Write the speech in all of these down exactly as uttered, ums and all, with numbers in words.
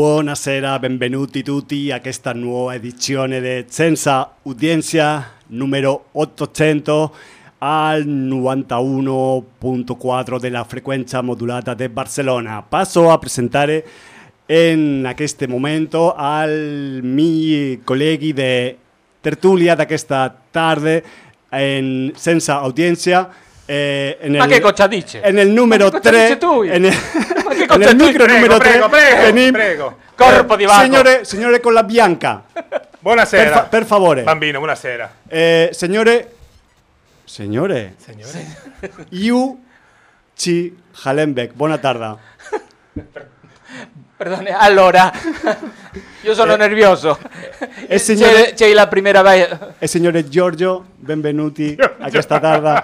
Buonasera, benvenuti tutti a questa nuova edizione di Senza Udienza numero ottocento al novantauno punto quattro della frequenza modulata di Barcellona. Passo a presentare in questo momento ai miei colleghi di tertulia da questa tarde in Senza Audiencia. Eh, en Ma el, che cosa dice? En el número tres. En el, Ma che en cosa el dice? micro Prego, numero prego, tre. prego, Venim, prego. Corpo di Vago. Signore, signore con la bianca. Buonasera. Per, fa, per favore. Bambino, buonasera. Eh, signore. Signore. Signore. Yu Chi Halenbeck. Buona tarda. Perdone, allora, io sono eh, nervioso. E signore, c'è, c'è la prima vez. E signore Giorgio, benvenuti a questa tarda.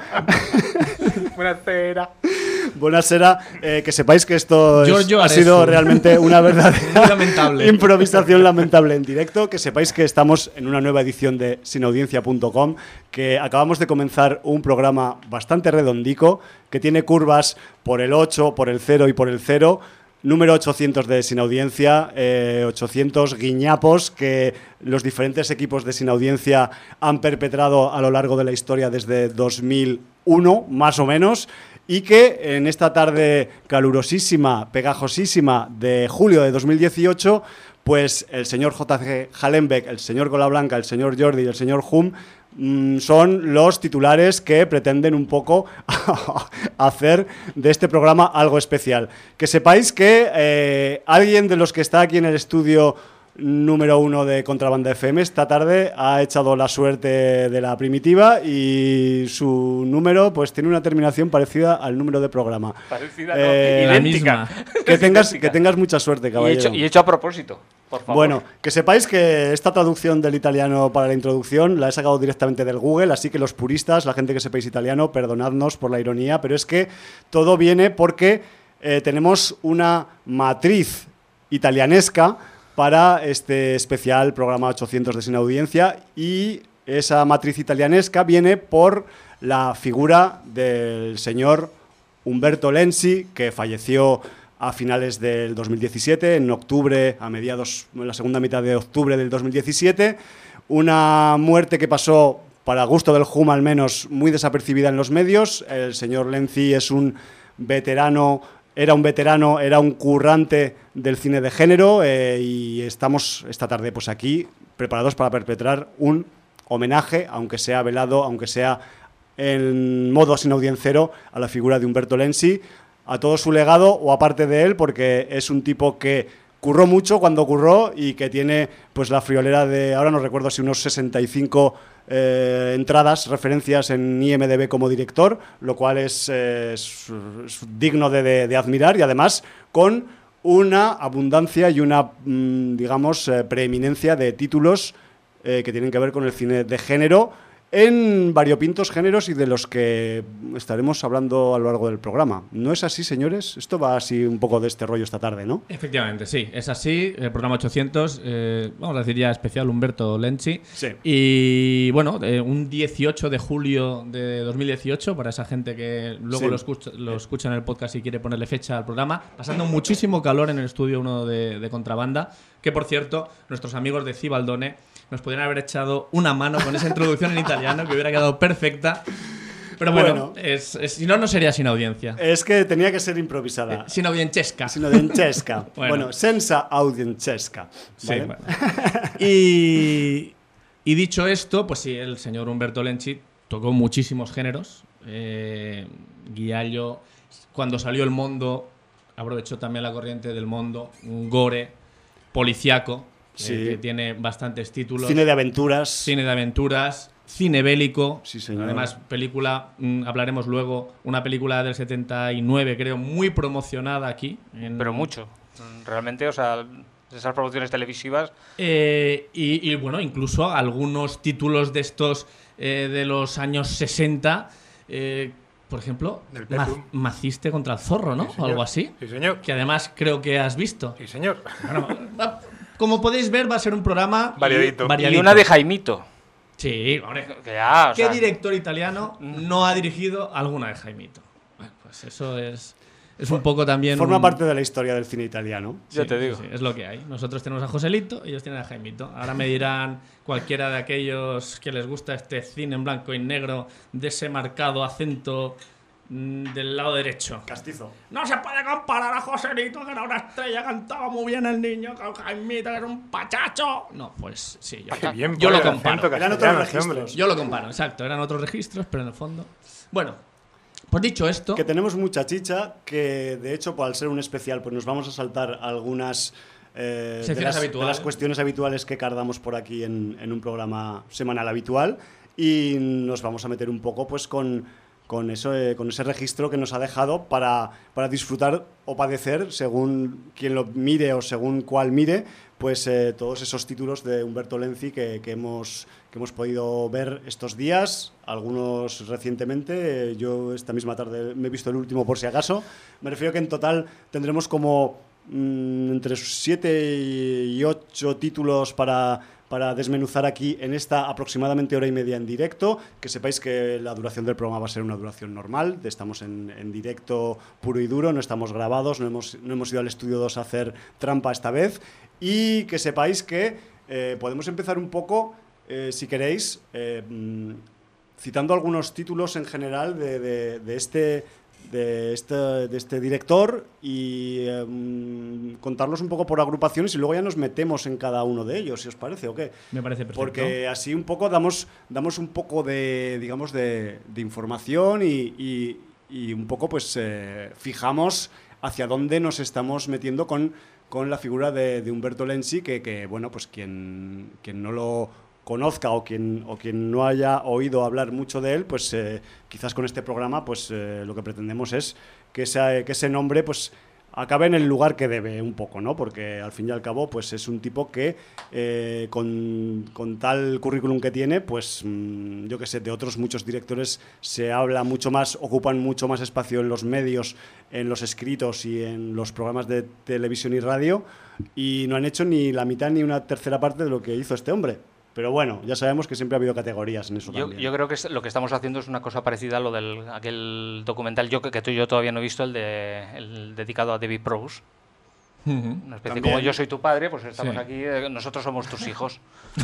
Buonasera. Buonasera, eh, que sepáis que esto es, ha Aresu. sido realmente una verdadera lamentable. improvisación lamentable en directo, que sepáis que estamos en una nueva edición de sinaudiencia punto com, que acabamos de comenzar un programa bastante redondico, que tiene curvas por el ocho, por el cero y por el cero, número ochocientos de Sin Audiencia, eh, ochocientos guiñapos que los diferentes equipos de Sin Audiencia han perpetrado a lo largo de la historia desde dos mil uno, más o menos, y que en esta tarde calurosísima, pegajosísima de julio de dos mil dieciocho, pues el señor J G Halenbeck, el señor Gola Blanca, el señor Jordi y el señor Hum mmm, son los titulares que pretenden un poco hacer de este programa algo especial. Que sepáis que eh, alguien de los que está aquí en el estudio número uno de Contrabanda F M esta tarde ha echado la suerte de la primitiva y su número pues tiene una terminación parecida al número de programa. Parecida, eh, no, idéntica. Que tengas, que tengas mucha suerte, Y caballero. hecho, y hecho a propósito, por favor. Bueno, que sepáis que esta traducción del italiano para la introducción la he sacado directamente del Google, así que los puristas, la gente que sepáis italiano, perdonadnos por la ironía, pero es que todo viene porque eh, tenemos una matriz italianesca para este especial programa ochocientos de Sin Audiencia, y esa matriz italianesca viene por la figura del señor Umberto Lenzi, que falleció a finales del dos mil diecisiete, en octubre, a mediados, en la segunda mitad de octubre del dos mil diecisiete, una muerte que pasó, para gusto del Hum al menos, muy desapercibida en los medios. El señor Lenzi es un veterano Era un veterano, era un currante del cine de género, eh, y estamos esta tarde pues aquí preparados para perpetrar un homenaje, aunque sea velado, aunque sea en modo sin audiencero, a la figura de Umberto Lenzi, a todo su legado o aparte de él, porque es un tipo que curró mucho cuando curró y que tiene pues la friolera de, ahora no recuerdo si unos sesenta y cinco Eh, entradas, referencias en I M D B como director, lo cual es, eh, es, es digno de, de, de admirar, y además con una abundancia y una, mmm, digamos, eh, preeminencia de títulos eh, que tienen que ver con el cine de género en variopintos géneros y de los que estaremos hablando a lo largo del programa. ¿No es así, señores? Esto va así un poco de este rollo esta tarde, ¿no? Efectivamente, sí, es así. El programa ochocientos, eh, vamos a decir ya especial Umberto Lenzi. Sí. Y bueno, eh, un dieciocho de julio de dos mil dieciocho, para esa gente que luego Sí. lo, escucha, lo escucha en el podcast y quiere ponerle fecha al programa, pasando muchísimo calor en el estudio uno de, de Contrabanda, que por cierto, nuestros amigos de Cibaldone nos podrían haber echado una mano con esa introducción en italiano, que hubiera quedado perfecta. Pero bueno, Bueno. es, es, si no, no sería sin audiencia. Es que tenía que ser improvisada. Eh, sin audiencesca. Sin audiencesca. Bueno. Bueno, senza audiencesca. Sí, ¿vale? bueno. y, y dicho esto, pues sí, el señor Umberto Lenzi tocó muchísimos géneros. Eh, Guiallo, cuando salió El Mondo, aprovechó también la corriente del Mondo, un gore, policiaco, Sí. eh, que tiene bastantes títulos. Cine de aventuras. Cine de aventuras, cine bélico. Sí, señor. Además, película, mm, hablaremos luego, una película del setenta y nueve, creo, muy promocionada aquí. En, Pero mucho. Realmente, o sea, esas producciones televisivas. Eh, y, y bueno, incluso algunos títulos de estos eh, de los años sesenta, eh, por ejemplo, Del Ma- Peplum. Maciste contra el zorro, ¿no? Sí, O señor. algo así. Sí, señor. Que además creo que has visto. Sí, señor. Bueno, va- como podéis ver, va a ser un programa Variadito. variadito. Y una de Jaimito. Sí, hombre. Que ya, o ¿Qué sea, director italiano no ha dirigido alguna de Jaimito? Bueno, pues eso es... es un poco también... Forma un... parte de la historia del cine italiano. Ya Sí, te digo. sí, es lo que hay. Nosotros tenemos a Joselito, ellos tienen a Jaimito. Ahora me dirán cualquiera de aquellos que les gusta este cine en blanco y negro, de ese marcado acento mm, del lado derecho. Castizo. No se puede comparar a Joselito, que era una estrella, cantaba muy bien el niño, con Jaimito, que era un pachacho. No, pues sí, yo, Qué bien yo pone lo el comparo. acento Eran otros castellano, este registros. hombre. Yo lo comparo, exacto. Eran otros registros, pero en el fondo... Bueno, pues dicho esto... Que tenemos mucha chicha, que de hecho, por al ser un especial, pues nos vamos a saltar algunas eh, de, Secciones las, de habituales. las cuestiones habituales que cardamos por aquí en, en un programa semanal habitual, y nos vamos a meter un poco pues con, con, eso, eh, con ese registro que nos ha dejado para, para disfrutar o padecer, según quien lo mire o según cuál mire, pues eh, todos esos títulos de Umberto Lenzi que, que, hemos, que hemos podido ver estos días, algunos recientemente. Yo esta misma tarde me he visto el último por si acaso. Me refiero que en total tendremos como mmm, entre siete y ocho títulos para, para desmenuzar aquí en esta aproximadamente hora y media en directo. Que sepáis que la duración del programa va a ser una duración normal. Estamos en, en directo puro y duro, no estamos grabados, no hemos, no hemos ido al estudio dos a hacer trampa esta vez. Y que sepáis que eh, podemos empezar un poco, eh, si queréis, eh, citando algunos títulos en general de, de, de, este, de, este, de este director y eh, contarlos un poco por agrupaciones y luego ya nos metemos en cada uno de ellos, si os parece o qué. Me parece perfecto. Porque así un poco damos, damos un poco de, digamos, de, de información y, y, y un poco pues eh, fijamos hacia dónde nos estamos metiendo con... con la figura de, de Umberto Lenzi, que, que bueno, pues quien, quien no lo conozca o quien, o quien no haya oído hablar mucho de él, pues eh, quizás con este programa pues eh, lo que pretendemos es que, esa, que ese nombre pues acabe en el lugar que debe un poco, ¿no? Porque al fin y al cabo pues es un tipo que eh, con, con tal currículum que tiene, pues mmm, yo que sé, de otros muchos directores se habla mucho más, ocupan mucho más espacio en los medios, en los escritos y en los programas de televisión y radio, y no han hecho ni la mitad ni una tercera parte de lo que hizo este hombre. Pero bueno, ya sabemos que siempre ha habido categorías en eso Yo, también. yo creo que es- lo que estamos haciendo es una cosa parecida a lo del aquel documental yo que, que tú y yo todavía no he visto, el, de, el dedicado a David Prowse. Ujú. Una especie También. como yo soy tu padre, pues estamos Sí. aquí, eh, nosotros somos tus hijos,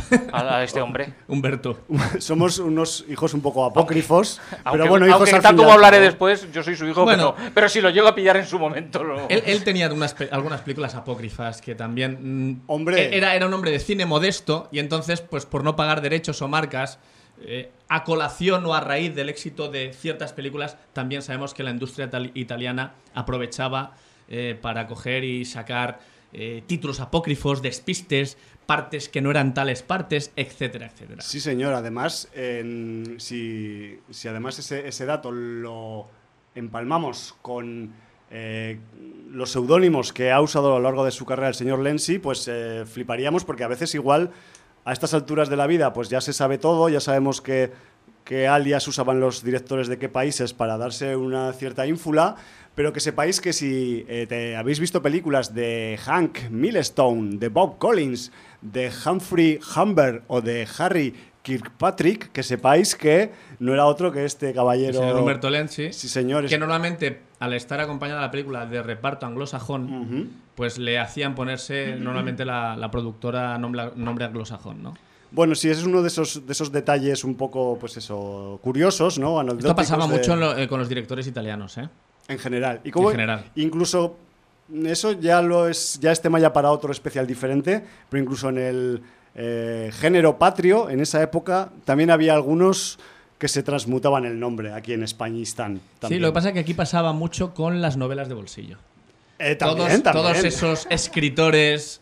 a, a este hombre. Humberto. Somos unos hijos un poco apócrifos, Aunque, pero bueno, hijos aunque al tal fin y como al hablaré cabo. después, yo soy su hijo, Bueno. pero, pero si lo llego a pillar en su momento... Lo... Él, él tenía unas pe- algunas películas apócrifas que también... mm, Hombre. Era, era un hombre de cine modesto y entonces, pues por no pagar derechos o marcas, eh, a colación o a raíz del éxito de ciertas películas, también sabemos que la industria tal- italiana aprovechaba eh, para coger y sacar eh, títulos apócrifos, despistes, partes que no eran tales partes, etcétera, etcétera. Sí, señor. Además, en- si, si además ese, ese dato lo empalmamos con eh, los seudónimos que ha usado a lo largo de su carrera el señor Lenzi, pues eh, fliparíamos, porque a veces igual a estas alturas de la vida pues ya se sabe todo, ya sabemos que, que alias usaban los directores de qué países para darse una cierta ínfula, pero que sepáis que si eh, te habéis visto películas de Hank Milestone, de Bob Collins, de Humphrey Humbert o de Harry Kirkpatrick, que sepáis que no era otro que este caballero... El señor Umberto Lenzi, Sí, señores. que normalmente, al estar acompañada la película de reparto anglosajón, Ujú. pues le hacían ponerse normalmente la, la productora nombre, nombre anglosajón, ¿no? Bueno, sí, ese es uno de esos, de esos detalles un poco, pues eso, curiosos, ¿no? Esto Anecdóticos pasaba de- mucho en lo- eh, con los directores italianos, ¿eh? En general. Y como En general. Incluso eso ya lo es, ya es tema ya para otro especial diferente, pero incluso en el eh, género patrio, en esa época, también había algunos que se transmutaban el nombre aquí en Españistán. Sí, también. lo que pasa es que aquí pasaba mucho con las novelas de bolsillo. Eh, también, todos, también. todos esos escritores,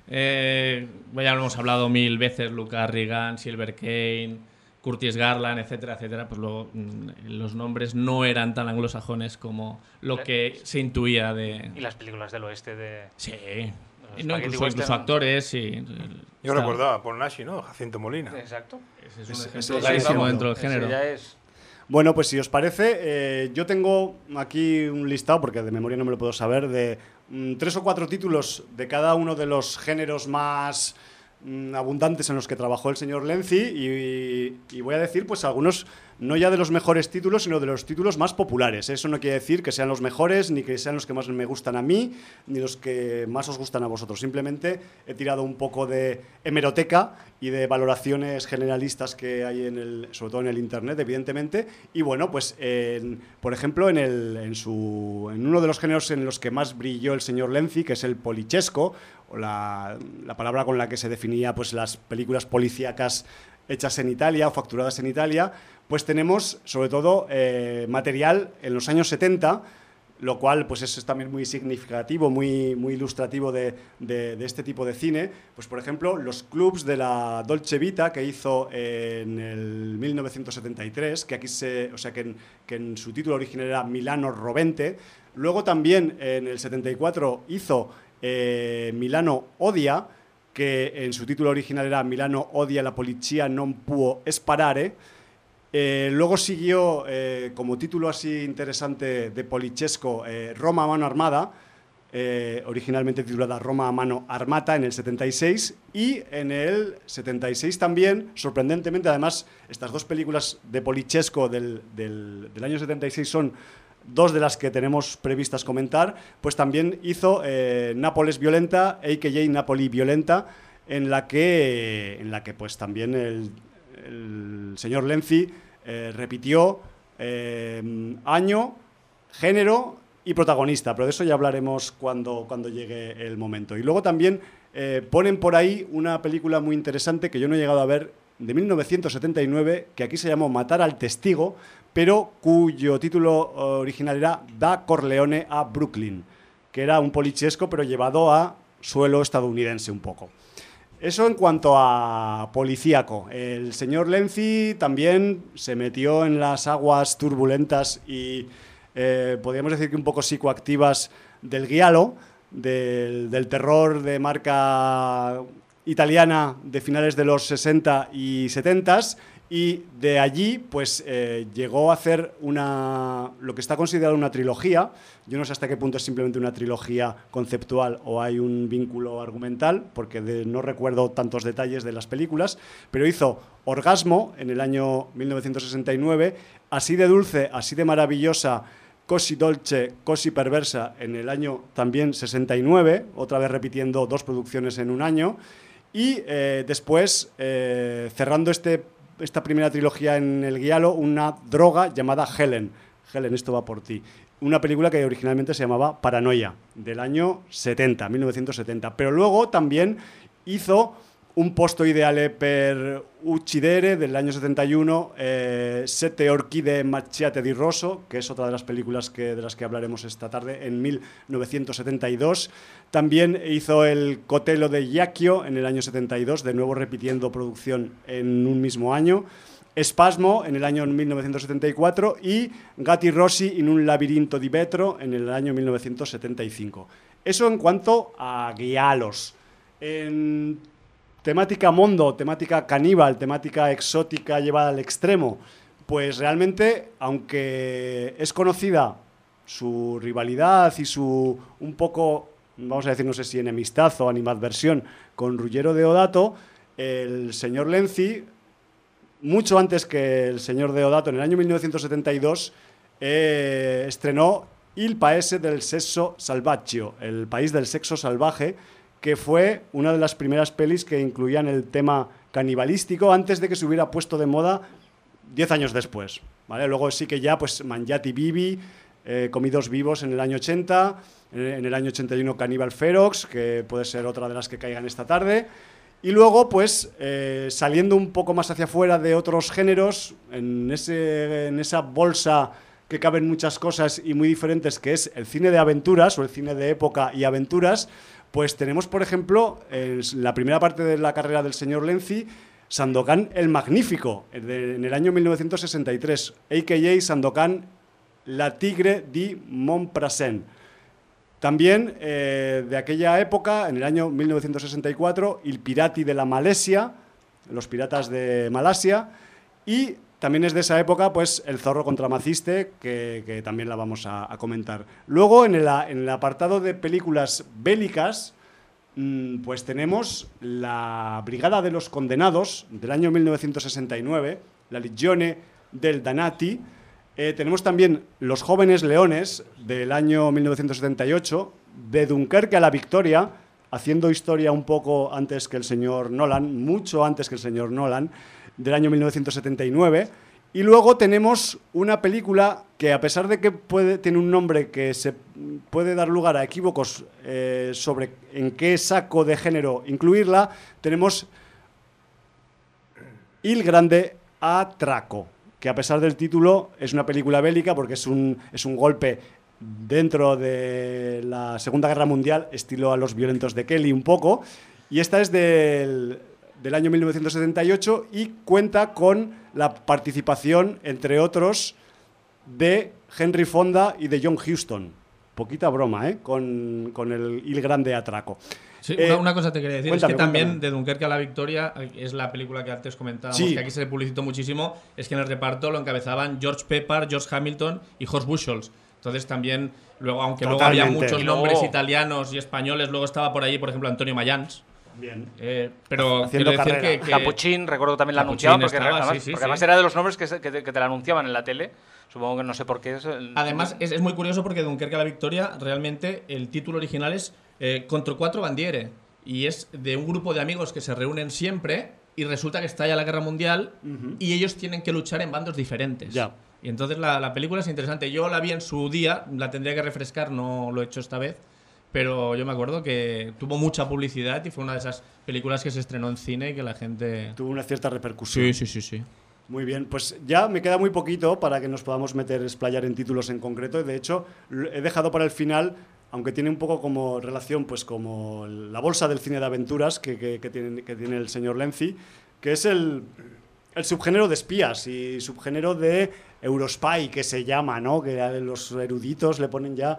eh, ya lo hemos hablado mil veces, Lucas Reagan, Silver Kane, Curtis Garland, etcétera, etcétera, pues luego mm, los nombres no eran tan anglosajones como lo que se intuía de... Y las películas del oeste de... Sí, Los no, spaghetti incluso, incluso western. actores, sí. Yo Está- recordaba a Paul Nashi, ¿no? Jacinto Molina. Exacto. Ese es un Ese- ejemplo ese es clarísimo el dentro del Ese género. ya es... Bueno, pues si os parece, eh, yo tengo aquí un listado, porque de memoria no me lo puedo saber, de mm, tres o cuatro títulos de cada uno de los géneros más mm, abundantes en los que trabajó el señor Lenzi y, y voy a decir pues algunos, no ya de los mejores títulos, sino de los títulos más populares. Eso no quiere decir que sean los mejores, ni que sean los que más me gustan a mí, ni los que más os gustan a vosotros. Simplemente he tirado un poco de hemeroteca y de valoraciones generalistas que hay, en el, sobre todo en el Internet, evidentemente. Y bueno, pues, en, por ejemplo, en, el, en, su, en uno de los géneros en los que más brilló el señor Lenzi, que es el polichesco, o la, la palabra con la que se definía pues, las películas policíacas hechas en Italia o facturadas en Italia, pues tenemos sobre todo eh, material en los años setenta, lo cual pues es también muy significativo, muy, muy ilustrativo de, de, de este tipo de cine. Pues por ejemplo, los clubs de la Dolce Vita que hizo en el mil novecientos setenta y tres, que aquí se, o sea que en, que en su título original era Milano Rovente. Luego también en el setenta y cuatro hizo eh, Milano Odia, que en su título original era Milano odia la policía non può sparare. Eh, luego siguió, eh, como título así interesante de polichesco, eh, Roma a mano armada, eh, originalmente titulada Roma a mano armata en el setenta y seis, y en el setenta y seis también, sorprendentemente, además, estas dos películas de polichesco del, del, del año setenta y seis son dos de las que tenemos previstas comentar, pues también hizo eh, Nápoles Violenta, a k a. Napoli Violenta, en la que, en la que pues también el, el señor Lenzi eh, repitió eh, año, género y protagonista, pero de eso ya hablaremos cuando, cuando llegue el momento. Y luego también eh, ponen por ahí una película muy interesante que yo no he llegado a ver, de mil novecientos setenta y nueve, que aquí se llamó Matar al testigo, pero cuyo título original era Da Corleone a Brooklyn, que era un polichesco pero llevado a suelo estadounidense un poco. Eso en cuanto a policíaco. El señor Lenzi también se metió en las aguas turbulentas y eh, podríamos decir que un poco psicoactivas del giallo, del, del terror de marca italiana de finales de los sesenta y setenta, y de allí pues eh, llegó a hacer una, lo que está considerado una trilogía. Yo no sé hasta qué punto es simplemente una trilogía conceptual o hay un vínculo argumental, porque de, no recuerdo tantos detalles de las películas, pero hizo Orgasmo en el año mil novecientos sesenta y nueve, Así de dulce, así de maravillosa, Così dolce, così perversa en el año también sesenta y nueve, otra vez repitiendo dos producciones en un año, y eh, después, eh, cerrando este, esta primera trilogía en el giallo, una droga llamada Helen. Helen, esto va por ti. Una película que originalmente se llamaba Paranoia, del año setenta, mil novecientos setenta. Pero luego también hizo Un posto ideale per uccidere, del año setenta y uno, eh, Sette orchidee macchiate di rosso, que es otra de las películas que, de las que hablaremos esta tarde, en mil novecientos setenta y dos. También hizo El Cotelo de Iacchio en el año setenta y dos, de nuevo repitiendo producción en un mismo año. Espasmo en el año mil novecientos setenta y cuatro y Gatti Rossi in un labirinto di vetro en el año mil novecientos setenta y cinco. Eso en cuanto a giallos. En temática mondo, temática caníbal, temática exótica llevada al extremo, pues realmente, aunque es conocida su rivalidad y su un poco, vamos a decir, no sé si enemistad o animadversión con Ruggero Deodato, el señor Lenzi, mucho antes que el señor Deodato, en el año mil novecientos setenta y dos, eh, estrenó Il Paese del Sesso Salvaccio, el país del sexo salvaje, que fue una de las primeras pelis que incluían el tema canibalístico antes de que se hubiera puesto de moda diez años después, ¿vale? Luego sí que ya, pues, Mangiati Vivi, eh, Comidos Vivos en el año ochenta, en el año ochenta y uno Cannibal Ferox, que puede ser otra de las que caigan esta tarde, y luego, pues, eh, saliendo un poco más hacia afuera de otros géneros, en, ese, en esa bolsa que caben muchas cosas y muy diferentes, que es el cine de aventuras o el cine de época y aventuras, pues tenemos, por ejemplo, en la primera parte de la carrera del señor Lenzi, Sandokan el Magnífico, en el año mil novecientos sesenta y tres, a k a. Sandokan la Tigre di Montparnasse. También eh, de aquella época, en el año mil novecientos sesenta y cuatro, Il Pirati de la Malesia, Los Piratas de Malasia, y también es de esa época, pues, El Zorro contra Maciste, que, que también la vamos a, a comentar. Luego, en el, en el apartado de películas bélicas, mm, pues tenemos la Brigada de los Condenados del año mil novecientos sesenta y nueve, la Legione del Danati. Eh, tenemos también Los Jóvenes Leones del año mil novecientos setenta y ocho, de Dunkerque a la Victoria, haciendo historia un poco antes que el señor Nolan, mucho antes que el señor Nolan, del año mil novecientos setenta y nueve. Y luego tenemos una película que, a pesar de que puede, tiene un nombre que se puede dar lugar a equívocos eh, sobre en qué saco de género incluirla, tenemos Il Grande Atraco, que a pesar del título es una película bélica porque es un, es un golpe dentro de la Segunda Guerra Mundial, estilo a Los Violentos de Kelly un poco, y esta es del... del año mil novecientos setenta y ocho y cuenta con la participación, entre otros, de Henry Fonda y de John Huston. Poquita broma, ¿eh? Con, con el Il Grande Atraco. Sí, Eh, una, una cosa te quería decir, cuéntame, es que también cuéntame. de Dunkerque a la Victoria es la película que antes comentábamos, Sí. que aquí se publicitó muchísimo, es que en el reparto lo encabezaban George Pepper, George Hamilton y Horst Buchholz. Entonces también, luego aunque luego había Totalmente. muchos Y luego- nombres italianos y españoles, luego estaba por ahí, por ejemplo, Antonio Mayans. Bien. Eh, pero Haciendo quiero decir carrera. que, que Capuchín, recuerdo que también la Capuchín anunciaban, porque, estaba, además, sí, sí, porque sí. además era de los nombres que, se- que te, que te la anunciaban en la tele. Supongo que no sé por qué es. el- Además, es, es muy curioso porque Dunkerque a la Victoria, realmente el título original es eh, Contro Cuatro Bandiere. Y es de un grupo de amigos que se reúnen siempre y resulta que estalla la Guerra Mundial Ujú. y ellos tienen que luchar en bandos diferentes. Ya. Y entonces la, la película es interesante. Yo la vi en su día, la tendría que refrescar, no lo he hecho esta vez. Pero yo me acuerdo que tuvo mucha publicidad y fue una de esas películas que se estrenó en cine y que la gente... Tuvo una cierta repercusión. Sí, sí, sí, sí. Muy bien, pues ya me queda muy poquito para que nos podamos meter, explayar en títulos en concreto. De hecho, lo he dejado para el final, aunque tiene un poco como relación, pues como la bolsa del cine de aventuras que, que, que tiene, que tiene el señor Lenzi, que es el, el subgénero de espías y subgénero de Eurospy, que se llama, ¿no? Que a los eruditos le ponen ya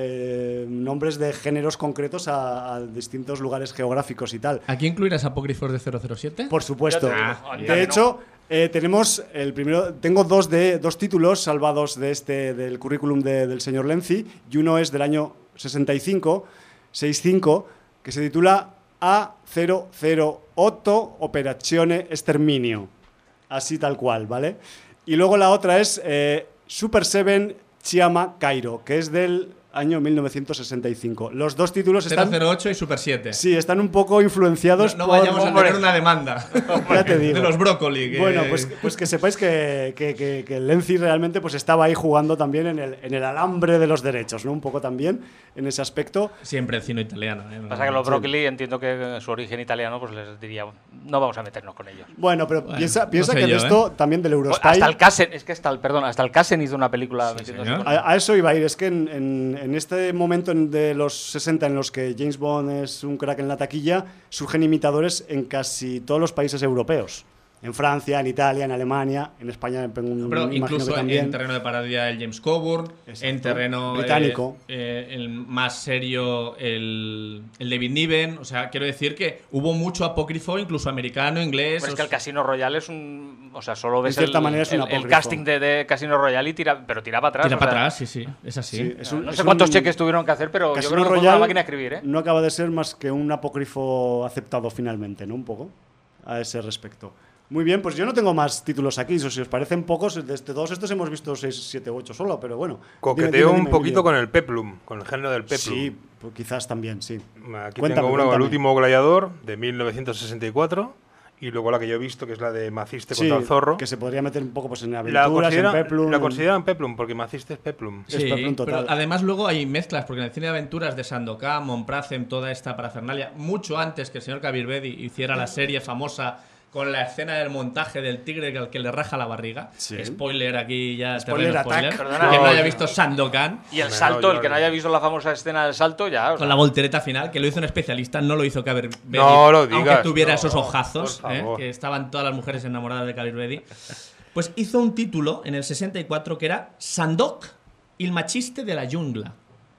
eh, nombres de géneros concretos a, a distintos lugares geográficos y tal. ¿Aquí incluirás apócrifos de cero cero siete? Por supuesto. Ya te digo, Ah, anda De que hecho, eh, tenemos el primero. Tengo dos de dos títulos salvados de este del currículum de- del señor Lenzi, y uno es del año sesenta y cinco, sesenta y cinco, que se titula A cero cero ocho Operazione Exterminio. Así tal cual, ¿vale? Y luego la otra es eh, Super Seven Chiama Cairo, que es del año mil novecientos sesenta y cinco. Los dos títulos están... cero cero ocho y Super siete. Sí, están un poco influenciados No, no por... vayamos a Hombre. tener una demanda. Ya te digo. De los brócoli. que- Bueno, pues, pues que sepáis que, que, que, que Lenzi realmente pues estaba ahí jugando también en el, en el alambre de los derechos, ¿no? Un poco también en ese aspecto. Siempre el cine italiano. ¿eh? Pasa que los brócoli, entiendo que su origen italiano, pues les diría, no vamos a meternos con ellos. Bueno, pero Bueno, piensa, no piensa sé que en yo, esto también del Eurospy... Hasta el Casen, es que hasta el, perdón, hasta el Casen hizo una película Sí, metiéndose señor. con- A, a eso iba a ir, es que en, en- en este momento en- de los sesenta en los que James Bond es un crack en la taquilla, surgen imitadores en casi todos los países europeos. En Francia, en Italia, en Alemania, en España, en- Pero imagino incluso que en, también. en terreno de parodia el James Coburn, Exacto. en terreno Británico. eh, eh, el más serio el, el David Niven. O sea, quiero decir que hubo mucho apócrifo, incluso americano, inglés. Pero es que o el sea, Casino Royale es un. O sea, solo ves cierta el, manera es un el- el apócrifo. casting de, de Casino Royale y tira, pero tira para atrás. tira o para sea, atrás, sí, sí, es así. Sí, es un- no es sé cuántos un- cheques tuvieron que hacer, pero yo Casino creo que fue una Royale máquina de escribir, ¿eh? no acaba de ser más que un apócrifo aceptado finalmente, ¿no? Un poco a ese respecto. Muy bien, pues yo no tengo más títulos aquí. So, si os parecen pocos, de todos estos hemos visto seis, siete, ocho solo, pero bueno. Coqueteo Dime, dime, un dime, poquito Emilio. con el peplum, con el género del peplum. Sí, pues quizás también, sí. Aquí Cuéntame, tengo uno, cuéntame. El último gladiador, de mil novecientos sesenta y cuatro, y luego la que yo he visto, que es la de Maciste Sí, contra el zorro. que se podría meter un poco pues, en La aventuras, en consideran, peplum. la en- consideran peplum, porque Maciste es peplum. Es peplum total. pero además luego hay mezclas, porque en el cine de aventuras de Sandokan, Monpracem, toda esta parafernalia, mucho antes que el señor Kavirbedi hiciera la serie famosa con la escena del montaje del tigre al que le raja la barriga. Sí. Spoiler aquí ya. Spoiler terreno attack. Perdona. que no No, haya yo- visto Sandokan. Y el Me salto, no, el que yo- no haya visto la famosa escena del salto, ya. o Con sea, la voltereta final, que lo hizo un especialista, no lo hizo Kavirbedi. No lo digas, Aunque tuviera no, esos ojazos, por ¿eh? favor. que estaban todas las mujeres enamoradas de Kavirbedi. Pues hizo un título en el sesenta y cuatro que era Sandok, il machiste de la jungla.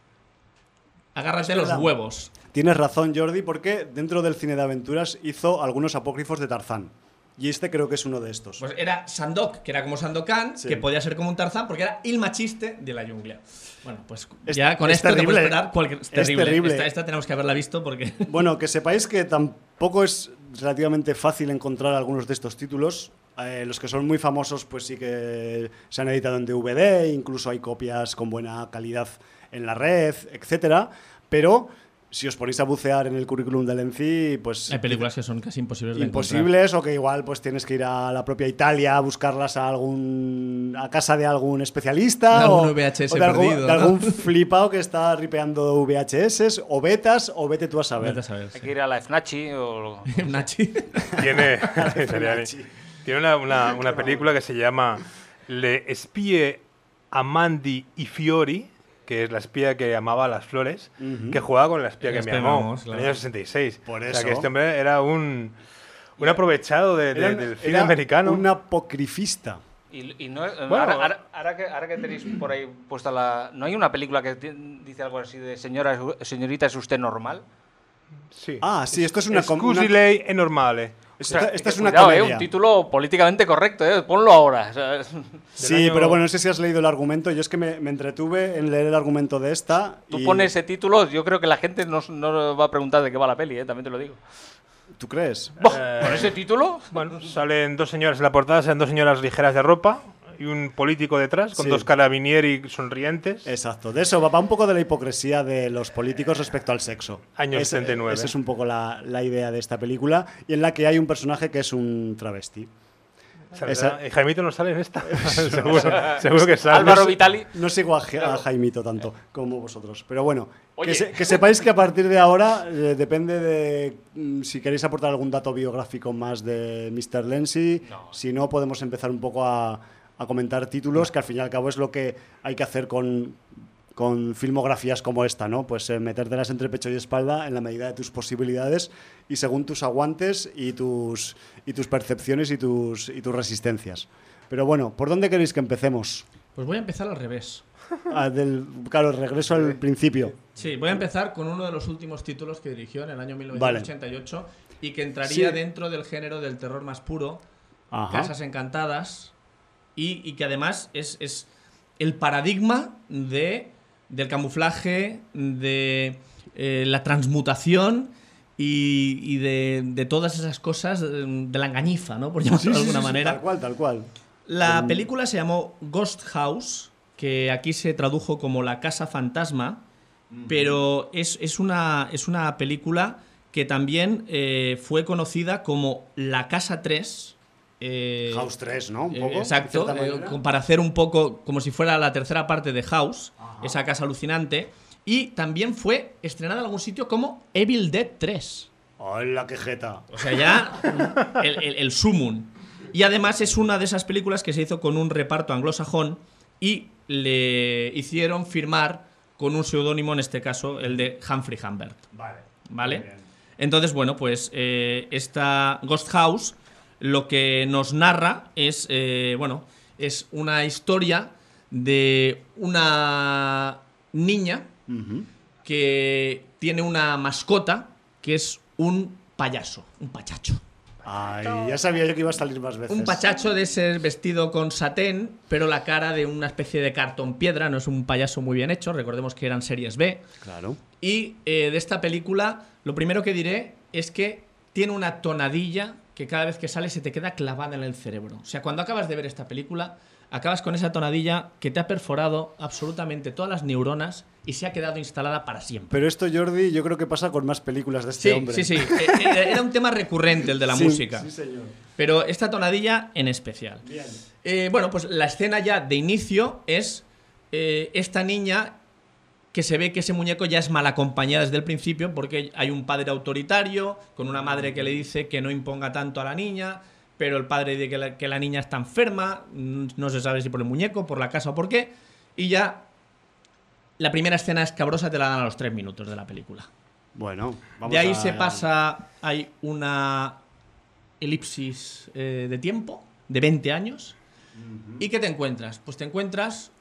Agárrate Es los verdad. huevos. Tienes razón, Jordi, porque dentro del cine de aventuras hizo algunos apócrifos de Tarzán. Y este creo que es uno de estos. Pues era Sandok, que era como Sandokan, Sí. que podía ser como un Tarzán, porque era el machiste de la jungla. Bueno, pues Es- ya con es esto te terrible. puedes esperar cualquier... Es Es terrible. terrible. Esta, esta tenemos que haberla visto porque... Bueno, que sepáis que tampoco es relativamente fácil encontrar algunos de estos títulos. Eh, los que son muy famosos, pues sí que se han editado en D V D, incluso hay copias con buena calidad en la red, etcétera. Pero si os ponéis a bucear en el currículum del Enci, pues Hay películas que son casi imposibles de encontrar. imposibles, o que igual pues tienes que ir a la propia Italia a buscarlas a algún a casa de algún especialista De algún o, V H S o de algún, perdido, de ¿no? algún flipado que está ripeando V H S o betas o vete tú a saber. Vete a saber, sí. Hay que ir a la FNACHI o... Nachi. Tiene, sería- tiene una, una- una película que se llama Le Spie Amandi i Fiori, que es la espía que amaba las flores, Ujú. que jugaba con la espía La que me espía amó amamos, en claro. el año sesenta y seis. Por O sea eso. que este hombre era un, un aprovechado de- de- Era- del cine era americano. Un apocrifista. Y, y no, Bueno. ahora, ahora- ahora que, ahora que tenéis por ahí puesta la... ¿No hay una película que ti- dice algo así de señora, señorita, ¿es usted normal? Sí. Ah, sí, esto es una com- Scusi una- lei è normale. Esta, Ostras, esta que es una cuidado, eh, comedia. un título políticamente correcto, eh, ponlo ahora. o sea, Sí, año- pero bueno, no sé si has leído el argumento. Yo es que me, me entretuve en leer el argumento de esta. tú y- pones ese título, yo creo que la gente no, no va a preguntar de qué va la peli, eh, también te lo digo. ¿Tú crees? Buah, Eh, ¿Con ese título? Bueno, salen dos señoras en la portada, salen dos señoras ligeras de ropa y un político detrás con Sí. dos carabinieri sonrientes. Exacto, de eso va, va un poco de la hipocresía de los políticos respecto al sexo. Año Ese- setenta y nueve. Esa es un poco la, la idea de esta película y en la que hay un personaje que es un travesti. ¿Sale, esa- verdad? ¿Y Jaimito no sale en esta? seguro, seguro que sale. Álvaro No sé- Vitali. No sigo a, Ja- a Jaimito tanto como vosotros, pero bueno, Oye. que, se- que sepáis que a partir de ahora eh, depende de mm, si queréis aportar algún dato biográfico más de mister Lenzi, No. si no podemos empezar un poco a, a comentar títulos, que al fin y al cabo es lo que hay que hacer con, con filmografías como esta, ¿no? Pues eh, metértelas entre pecho y espalda en la medida de tus posibilidades y según tus aguantes y tus, y tus percepciones y tus, y tus resistencias. Pero bueno, ¿por dónde queréis que empecemos? Pues voy a empezar al revés. Ah, del, claro, regreso al principio. Sí, voy a empezar con uno de los últimos títulos que dirigió en el año mil novecientos ochenta y ocho y que entraría Sí. dentro del género del terror más puro, Ajá. Casas Encantadas, y, y que además es, es el paradigma de, del camuflaje, de eh, la transmutación y, y de, de todas esas cosas, eh, de la engañifa, ¿no? Por llamarlo Sí, de sí, alguna sí, sí, manera. Tal cual, tal cual. La Mm. película se llamó Ghost House, que aquí se tradujo como La Casa Fantasma, pero es, es, una, es una película que también eh, fue conocida como La Casa tres. eh, House tres, ¿no? Un eh, poco. exacto, de cierta eh, manera. con- para hacer un poco como si fuera la tercera parte de House, esa casa alucinante. Y también fue estrenada en algún sitio como Evil Dead tres. ¡Hola, qué jeta! O sea, ya el, el, el sumum. Y además es una de esas películas que se hizo con un reparto anglosajón y le hicieron firmar con un seudónimo, en este caso, el de Humphrey Humbert. Vale. ¿Vale? Muy bien. Entonces, bueno, pues eh, esta Ghost House lo que nos narra es, eh, bueno, es una historia de una niña Ujú. que tiene una mascota que es un payaso, un pachacho. Ay, ya sabía yo que iba a salir más veces. Un pachacho de ser vestido con satén, pero la cara de una especie de cartón piedra, no es un payaso muy bien hecho, recordemos que eran series B. Claro. Y eh, de esta película, lo primero que diré es que tiene una tonadilla que cada vez que sale se te queda clavada en el cerebro. O sea, cuando acabas de ver esta película, acabas con esa tonadilla que te ha perforado absolutamente todas las neuronas y se ha quedado instalada para siempre. Pero esto, Jordi, yo creo que pasa con más películas de este Sí, hombre. sí, sí. Eh, eh, Era un tema recurrente el de la Sí, música. Sí, señor. Pero esta tonadilla en especial. Bien. Eh, bueno, pues la escena ya de inicio es eh, esta niña que se ve que ese muñeco ya es mal acompañada desde el principio porque hay un padre autoritario con una madre que le dice que no imponga tanto a la niña, pero el padre dice que la, que la niña está enferma, mm, no se sabe si por el muñeco, por la casa o por qué, y ya la primera escena escabrosa te la dan a los tres minutos de la película. Bueno, vamos De ahí a- se pasa, hay una elipsis eh, de tiempo de veinte años. ¿Y qué te encuentras? Pues te encuentras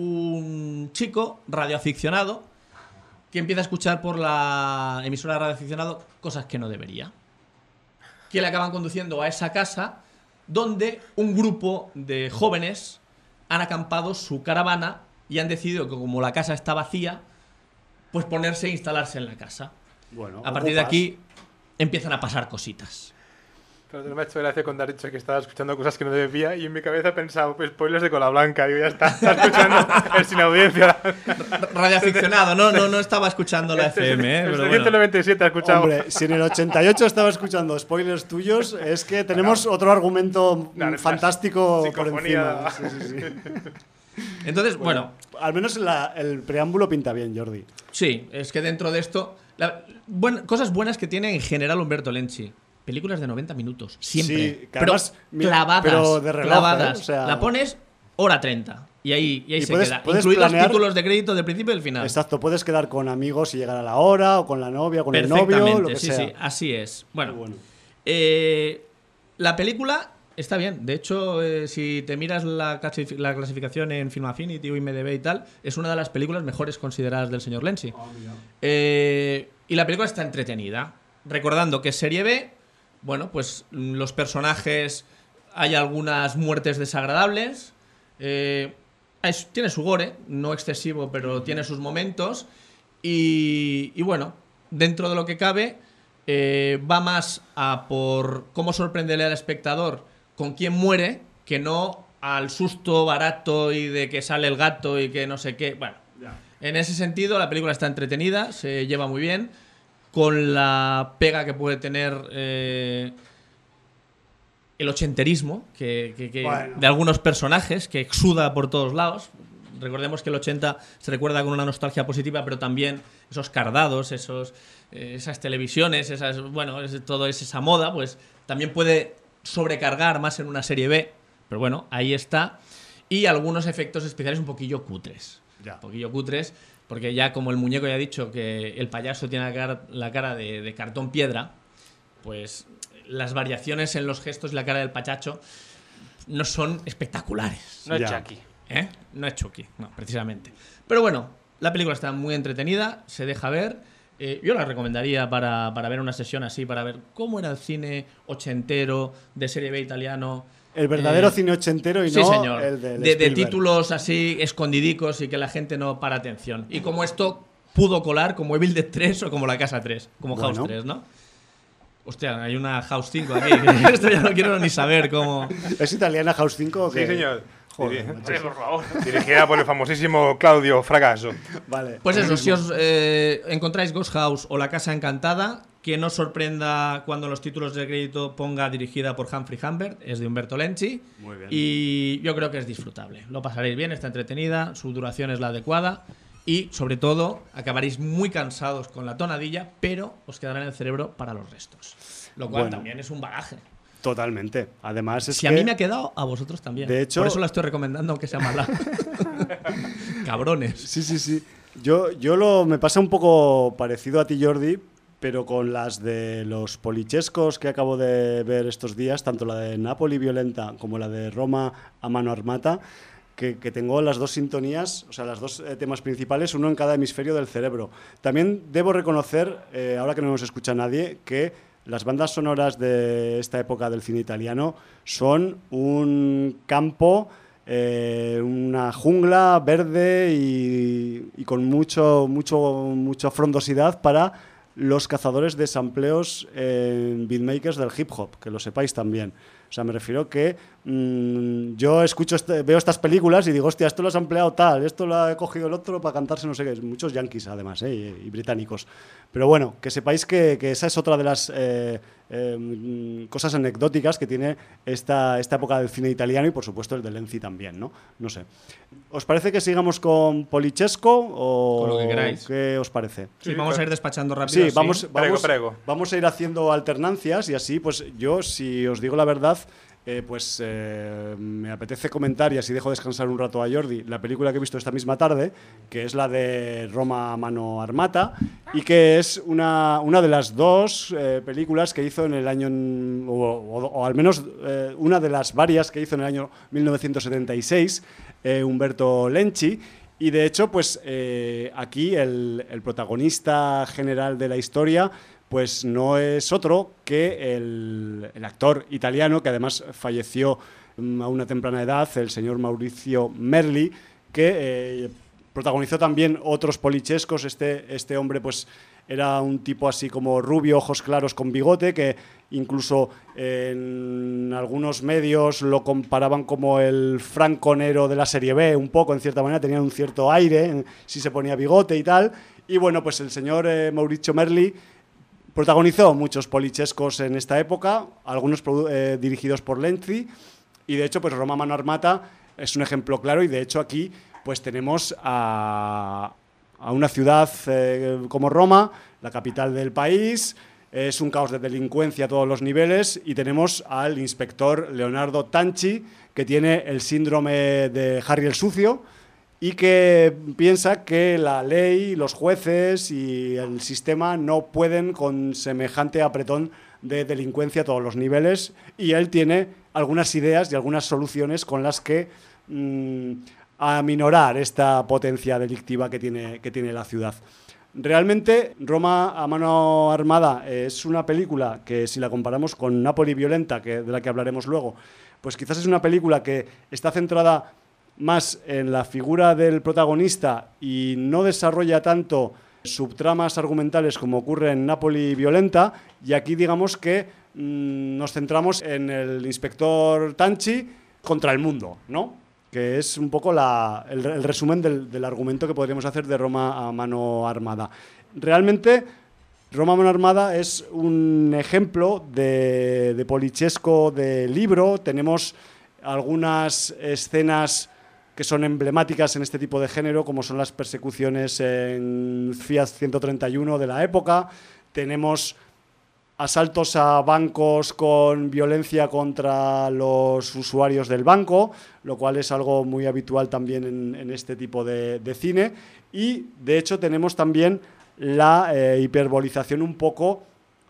un chico radioaficionado que empieza a escuchar por la emisora de radioaficionado cosas que no debería. Que le acaban conduciendo a esa casa donde un grupo de jóvenes han acampado su caravana y han decidido que como la casa está vacía, pues ponerse e instalarse en la casa. Bueno, a partir de ocupas. aquí empiezan a pasar cositas. Pero no me ha hecho gracia cuando has dicho que estaba escuchando cosas que no debía y en mi cabeza he pensado, pues spoilers de Cola Blanca. Digo, ya está, está escuchando el sin audiencia. Radioaficionado, no, no, no estaba escuchando la F M, ¿eh? El Pero bueno. ciento noventa y siete ha escuchado. Hombre, si en el ochenta y ocho estaba escuchando spoilers tuyos, es que tenemos otro argumento Claro, fantástico por psicofonía. encima. Sí, sí, sí. Entonces, bueno, Al menos la- el preámbulo pinta bien, Jordi. sí, es que dentro de esto, la- buen- cosas buenas que tiene en general Umberto Lenchi. Películas de noventa minutos, siempre. Sí, que pero además, mira, clavadas, pero de reloj, clavadas. ¿eh? O sea- la pones hora treinta y ahí, y ahí Y se puedes- queda. puedes Incluidos planear- títulos de crédito del principio y del final. Exacto, puedes quedar con amigos y llegar a la hora, o con la novia, con el novio, Perfectamente, lo que sí, sea. sí, así es. Bueno, Muy bueno. eh, la película está bien. De hecho, eh, si te miras la, clasif- la clasificación en Film Affinity o I M D B y tal, es una de las películas mejores consideradas del señor Lenzi. Eh, y la película está entretenida. Recordando que es serie B, bueno, pues mm, los personajes, hay algunas muertes desagradables. eh, es- tiene su gore, no excesivo, pero tiene sus momentos. Y, y bueno, dentro de lo que cabe, eh, va más a por cómo sorprenderle al espectador con quién muere, que no al susto barato y de que sale el gato y que no sé qué. Bueno, en ese sentido, la película está entretenida, se lleva muy bien, con la pega que puede tener eh, el ochenterismo que, que- que Bueno. de algunos personajes, que exuda por todos lados. Recordemos que el ochenta se recuerda con una nostalgia positiva, pero también esos cardados, esos, eh, esas televisiones, esas, bueno, es, todo es esa moda, pues también puede sobrecargar más en una serie B. Pero bueno, ahí está. Y algunos efectos especiales un poquillo cutres. Ya. Un poquillo cutres, porque ya como el muñeco ya ha dicho que el payaso tiene la cara, la cara de, de cartón piedra, pues las variaciones en los gestos y la cara del pachacho no son espectaculares. No es Ya. Chucky. ¿Eh? No es Chucky, no, precisamente. Pero bueno, la película está muy entretenida, se deja ver. Eh, yo la recomendaría para, para ver una sesión así, para ver cómo era el cine ochentero, de serie B italiano. El verdadero Eh, cine ochentero y sí, no señor. el del de, de Spielberg. títulos así escondidicos y que la gente no para atención. Y como esto pudo colar como Evil Dead tres o como La Casa tres, como House Bueno. tres, ¿no? Hostia, hay una House cinco aquí. Esto ya no quiero ni saber cómo... ¿Es italiana House cinco o qué? Sí, señor. Joder, Diri- macho. Hombre, por favor. Dirigida por el famosísimo Claudio Fragasso. Vale. Pues eso, si os eh, encontráis Ghost House o La Casa Encantada, que no os sorprenda cuando en los títulos de crédito ponga dirigida por Humphrey Humbert, es de Umberto Lenzi. Muy bien. Y yo creo que es disfrutable. Lo pasaréis bien, está entretenida, su duración es la adecuada y, sobre todo, acabaréis muy cansados con la tonadilla, pero os quedará en el cerebro para los restos. Lo cual Bueno. también es un bagaje. Totalmente. Además es Si a que mí me ha quedado, a vosotros también. De hecho- Por eso la estoy recomendando, aunque sea mala. Cabrones. Sí, sí, sí. Yo, yo lo, me pasa un poco parecido a ti, Jordi, pero con las de los polichescos que acabo de ver estos días, tanto la de Napoli Violenta como la de Roma a mano armata, que, que tengo las dos sintonías, o sea, las dos eh, temas principales, uno en cada hemisferio del cerebro. También debo reconocer, eh, ahora que no nos escucha nadie, que las bandas sonoras de esta época del cine italiano son un campo, eh, una jungla verde y, y con mucho, mucho, mucha frondosidad para los cazadores de sampleos en beatmakers del hip hop, que lo sepáis también. O sea, me refiero que mmm, yo escucho este, veo estas películas y digo, hostia, esto lo has empleado tal, esto lo ha cogido el otro para cantarse no sé qué. Muchos yankees, además, ¿eh? y, y británicos. Pero bueno, que sepáis que, que esa es otra de las eh, eh, cosas anecdóticas que tiene esta, esta época del cine italiano y, por supuesto, el de Lenzi también, ¿no? No sé. ¿Os parece que sigamos con Polichesco o Con lo que queráis. qué os parece? Sí, Sí, vamos pero- a ir despachando rápido. Sí, así. vamos, Prego, vamos, prego. vamos a ir haciendo alternancias y así, pues yo, si os digo la verdad, eh, pues eh, me apetece comentar y así dejo descansar un rato a Jordi la película que he visto esta misma tarde, que es la de Roma a mano armata y que es una, una de las dos eh, películas que hizo en el año, o, o- o al menos eh, una de las varias que hizo en el año mil novecientos setenta y seis, eh, Umberto Lenzi. Y de hecho, pues eh, aquí el, el protagonista general de la historia pues no es otro que el, el actor italiano, que además falleció a una temprana edad, el señor Maurizio Merli, que eh, protagonizó también otros polichescos. Este, este hombre pues era un tipo así como rubio, ojos claros con bigote, que incluso en algunos medios lo comparaban como el Franco Nero de la serie B, un poco, en cierta manera, tenía un cierto aire, si se ponía bigote y tal. Y bueno, pues el señor eh, Maurizio Merli protagonizó muchos polichescos en esta época, algunos eh, dirigidos por Lenzi, y de hecho pues Roma Mano Armata es un ejemplo claro, y de hecho aquí pues tenemos a, a una ciudad eh, como Roma, la capital del país. Es un caos de delincuencia a todos los niveles, y tenemos al inspector Leonardo Tanchi, que tiene el síndrome de Harry el Sucio y que piensa que la ley, los jueces y el sistema no pueden con semejante apretón de delincuencia a todos los niveles, y él tiene algunas ideas y algunas soluciones con las que mmm, aminorar esta potencia delictiva que tiene, que tiene la ciudad. Realmente, Roma a mano armada es una película que, si la comparamos con Nápoli violenta, que, de la que hablaremos luego, pues quizás es una película que está centrada más en la figura del protagonista y no desarrolla tanto subtramas argumentales como ocurre en Nápoli violenta, y aquí digamos que mmm, nos centramos en el inspector Tanchi contra el mundo, ¿no? Que es un poco la, el, el resumen del, del argumento que podríamos hacer de Roma a mano armada. Realmente, Roma a mano armada es un ejemplo de, de polichesco de libro. Tenemos algunas escenas que son emblemáticas en este tipo de género, como son las persecuciones en Fiat ciento treinta y uno de la época. Tenemos asaltos a bancos con violencia contra los usuarios del banco, lo cual es algo muy habitual también en, en este tipo de, de cine. Y, de hecho, tenemos también la eh, hiperbolización un poco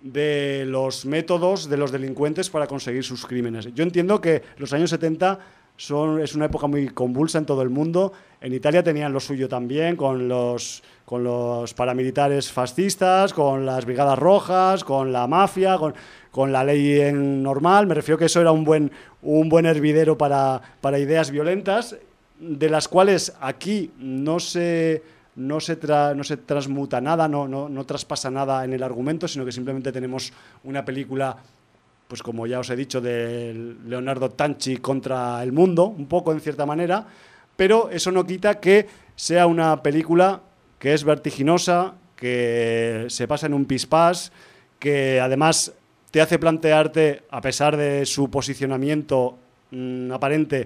de los métodos de los delincuentes para conseguir sus crímenes. Yo entiendo que los años setenta son, es una época muy convulsa en todo el mundo. En Italia tenían lo suyo también, con los, con los paramilitares fascistas, con las brigadas rojas, con la mafia, con, con la ley en normal. Me refiero que eso era un buen, un buen hervidero para, para ideas violentas, de las cuales aquí no se, no se, tra, no se transmuta nada, no, no, no traspasa nada en el argumento, sino que simplemente tenemos una película, pues como ya os he dicho, de Leonardo Tanchi contra el mundo, un poco en cierta manera, pero eso no quita que sea una película que es vertiginosa, que se pasa en un pispás, que además te hace plantearte, a pesar de su posicionamiento mmm, aparente,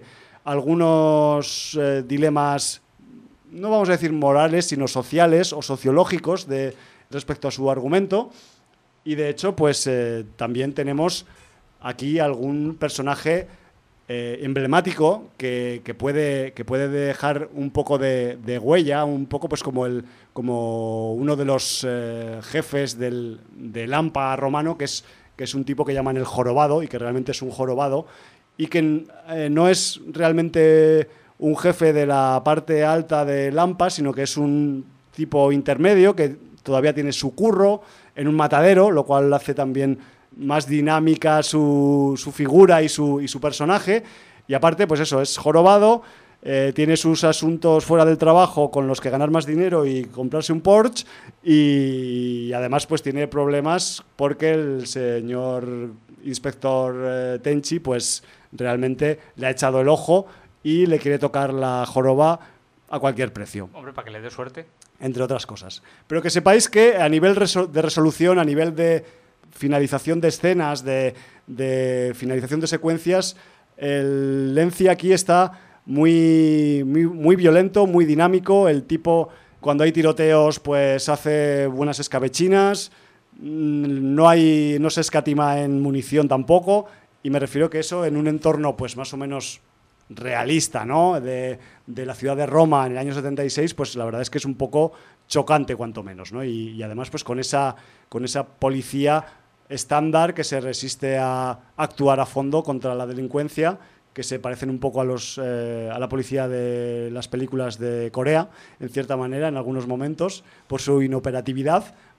algunos eh, dilemas, no vamos a decir morales, sino sociales o sociológicos de, respecto a su argumento. Y de hecho, pues eh, también tenemos aquí algún personaje eh, emblemático que, que, puede, que puede dejar un poco de, de huella, un poco pues como, el, como uno de los eh, jefes del, del AMPA romano, que es, que es un tipo que llaman el jorobado, y que realmente es un jorobado, y que eh, no es realmente un jefe de la parte alta del AMPA, sino que es un tipo intermedio que todavía tiene su curro en un matadero, lo cual hace también más dinámica su, su figura y su, y su personaje. Y aparte, pues eso, es jorobado, eh, tiene sus asuntos fuera del trabajo con los que ganar más dinero y comprarse un Porsche, y además pues tiene problemas porque el señor inspector eh, Tenchi pues realmente le ha echado el ojo y le quiere tocar la joroba a cualquier precio. Hombre, para que le dé suerte. Entre otras cosas. Pero que sepáis que a nivel de resolución, a nivel de finalización de escenas, de, de finalización de secuencias, el Lenzi aquí está muy, muy, muy violento, muy dinámico. El tipo, cuando hay tiroteos, pues hace buenas escabechinas, no, hay, no se escatima en munición tampoco, y me refiero que eso en un entorno pues más o menos realista, ¿no? de, de la ciudad de Roma en el año setenta y seis, pues la verdad es que es un poco chocante cuanto menos, ¿no? y, y además pues con esa, con esa policía estándar que se resiste a actuar a fondo contra la delincuencia, que se parecen un poco a, los, eh, a la policía de las películas de Corea, en cierta manera, en algunos momentos, por su inoperatividad,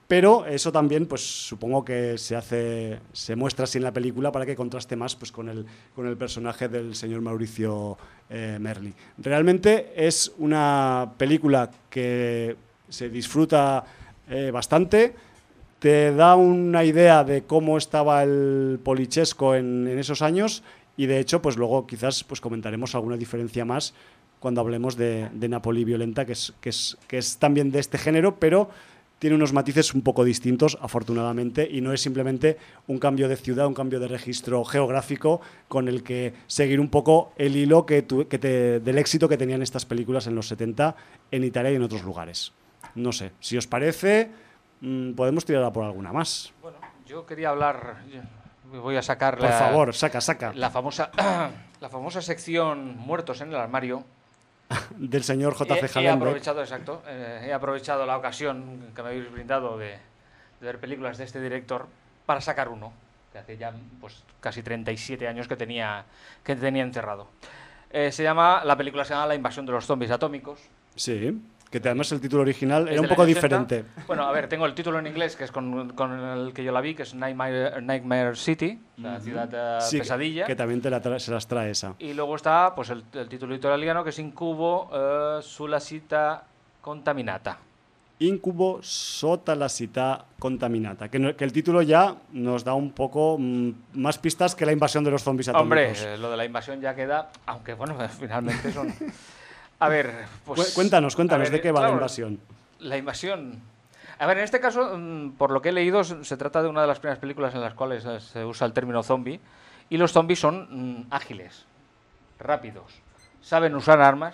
Pero eso también, pues supongo que se hace, se muestra así en la película para que contraste más pues, con, el, con el personaje del señor Mauricio eh, Merli. Realmente es una película que se disfruta eh, bastante, te da una idea de cómo estaba el polichesco en, en esos años y de hecho, pues luego quizás pues, comentaremos alguna diferencia más cuando hablemos de, de Napoli Violenta, que es, que, es, que es también de este género, pero tiene unos matices un poco distintos, afortunadamente, y no es simplemente un cambio de ciudad, un cambio de registro geográfico con el que seguir un poco el hilo que tu, que te, del éxito que tenían estas películas en los setenta en Italia y en otros lugares. No sé, si os parece, mmm, podemos tirar por alguna más. Bueno, yo quería hablar, voy a sacar Por la, favor, saca, saca. La famosa, la famosa sección Muertos en el armario. Del señor J C He, he Hallenbeck. aprovechado, exacto, eh, he aprovechado la ocasión que me habéis brindado de, de ver películas de este director para sacar uno, que hace ya pues, casi treinta y siete años que tenía, que tenía encerrado. Eh, se llama, la película se llama La invasión de los zombies atómicos. Sí, que además el título original Es era un del poco año ochenta. diferente. Bueno, a ver, tengo el título en inglés, que es con, con el que yo la vi, que es Nightmare, Nightmare City, o sea, Ciudad uh, Sí, Pesadilla. que también te la tra- se las trae esa. Y luego está pues el, el título italiano, que es Incubo uh, sulla città contaminata. Incubo sota la città contaminata. Que, no- que el título ya nos da un poco mm, más pistas que la invasión de los zombies atómicos. Hombre, eh, lo de la invasión ya queda, aunque bueno, finalmente son... A ver, pues... Cu- cuéntanos, cuéntanos, a ver, ¿de qué va claro, la invasión? La invasión... A ver, en este caso, mm, por lo que he leído, se se trata de una de las primeras películas en las cuales eh, se usa el término zombie, y los zombies son mm, ágiles, rápidos, saben usar armas,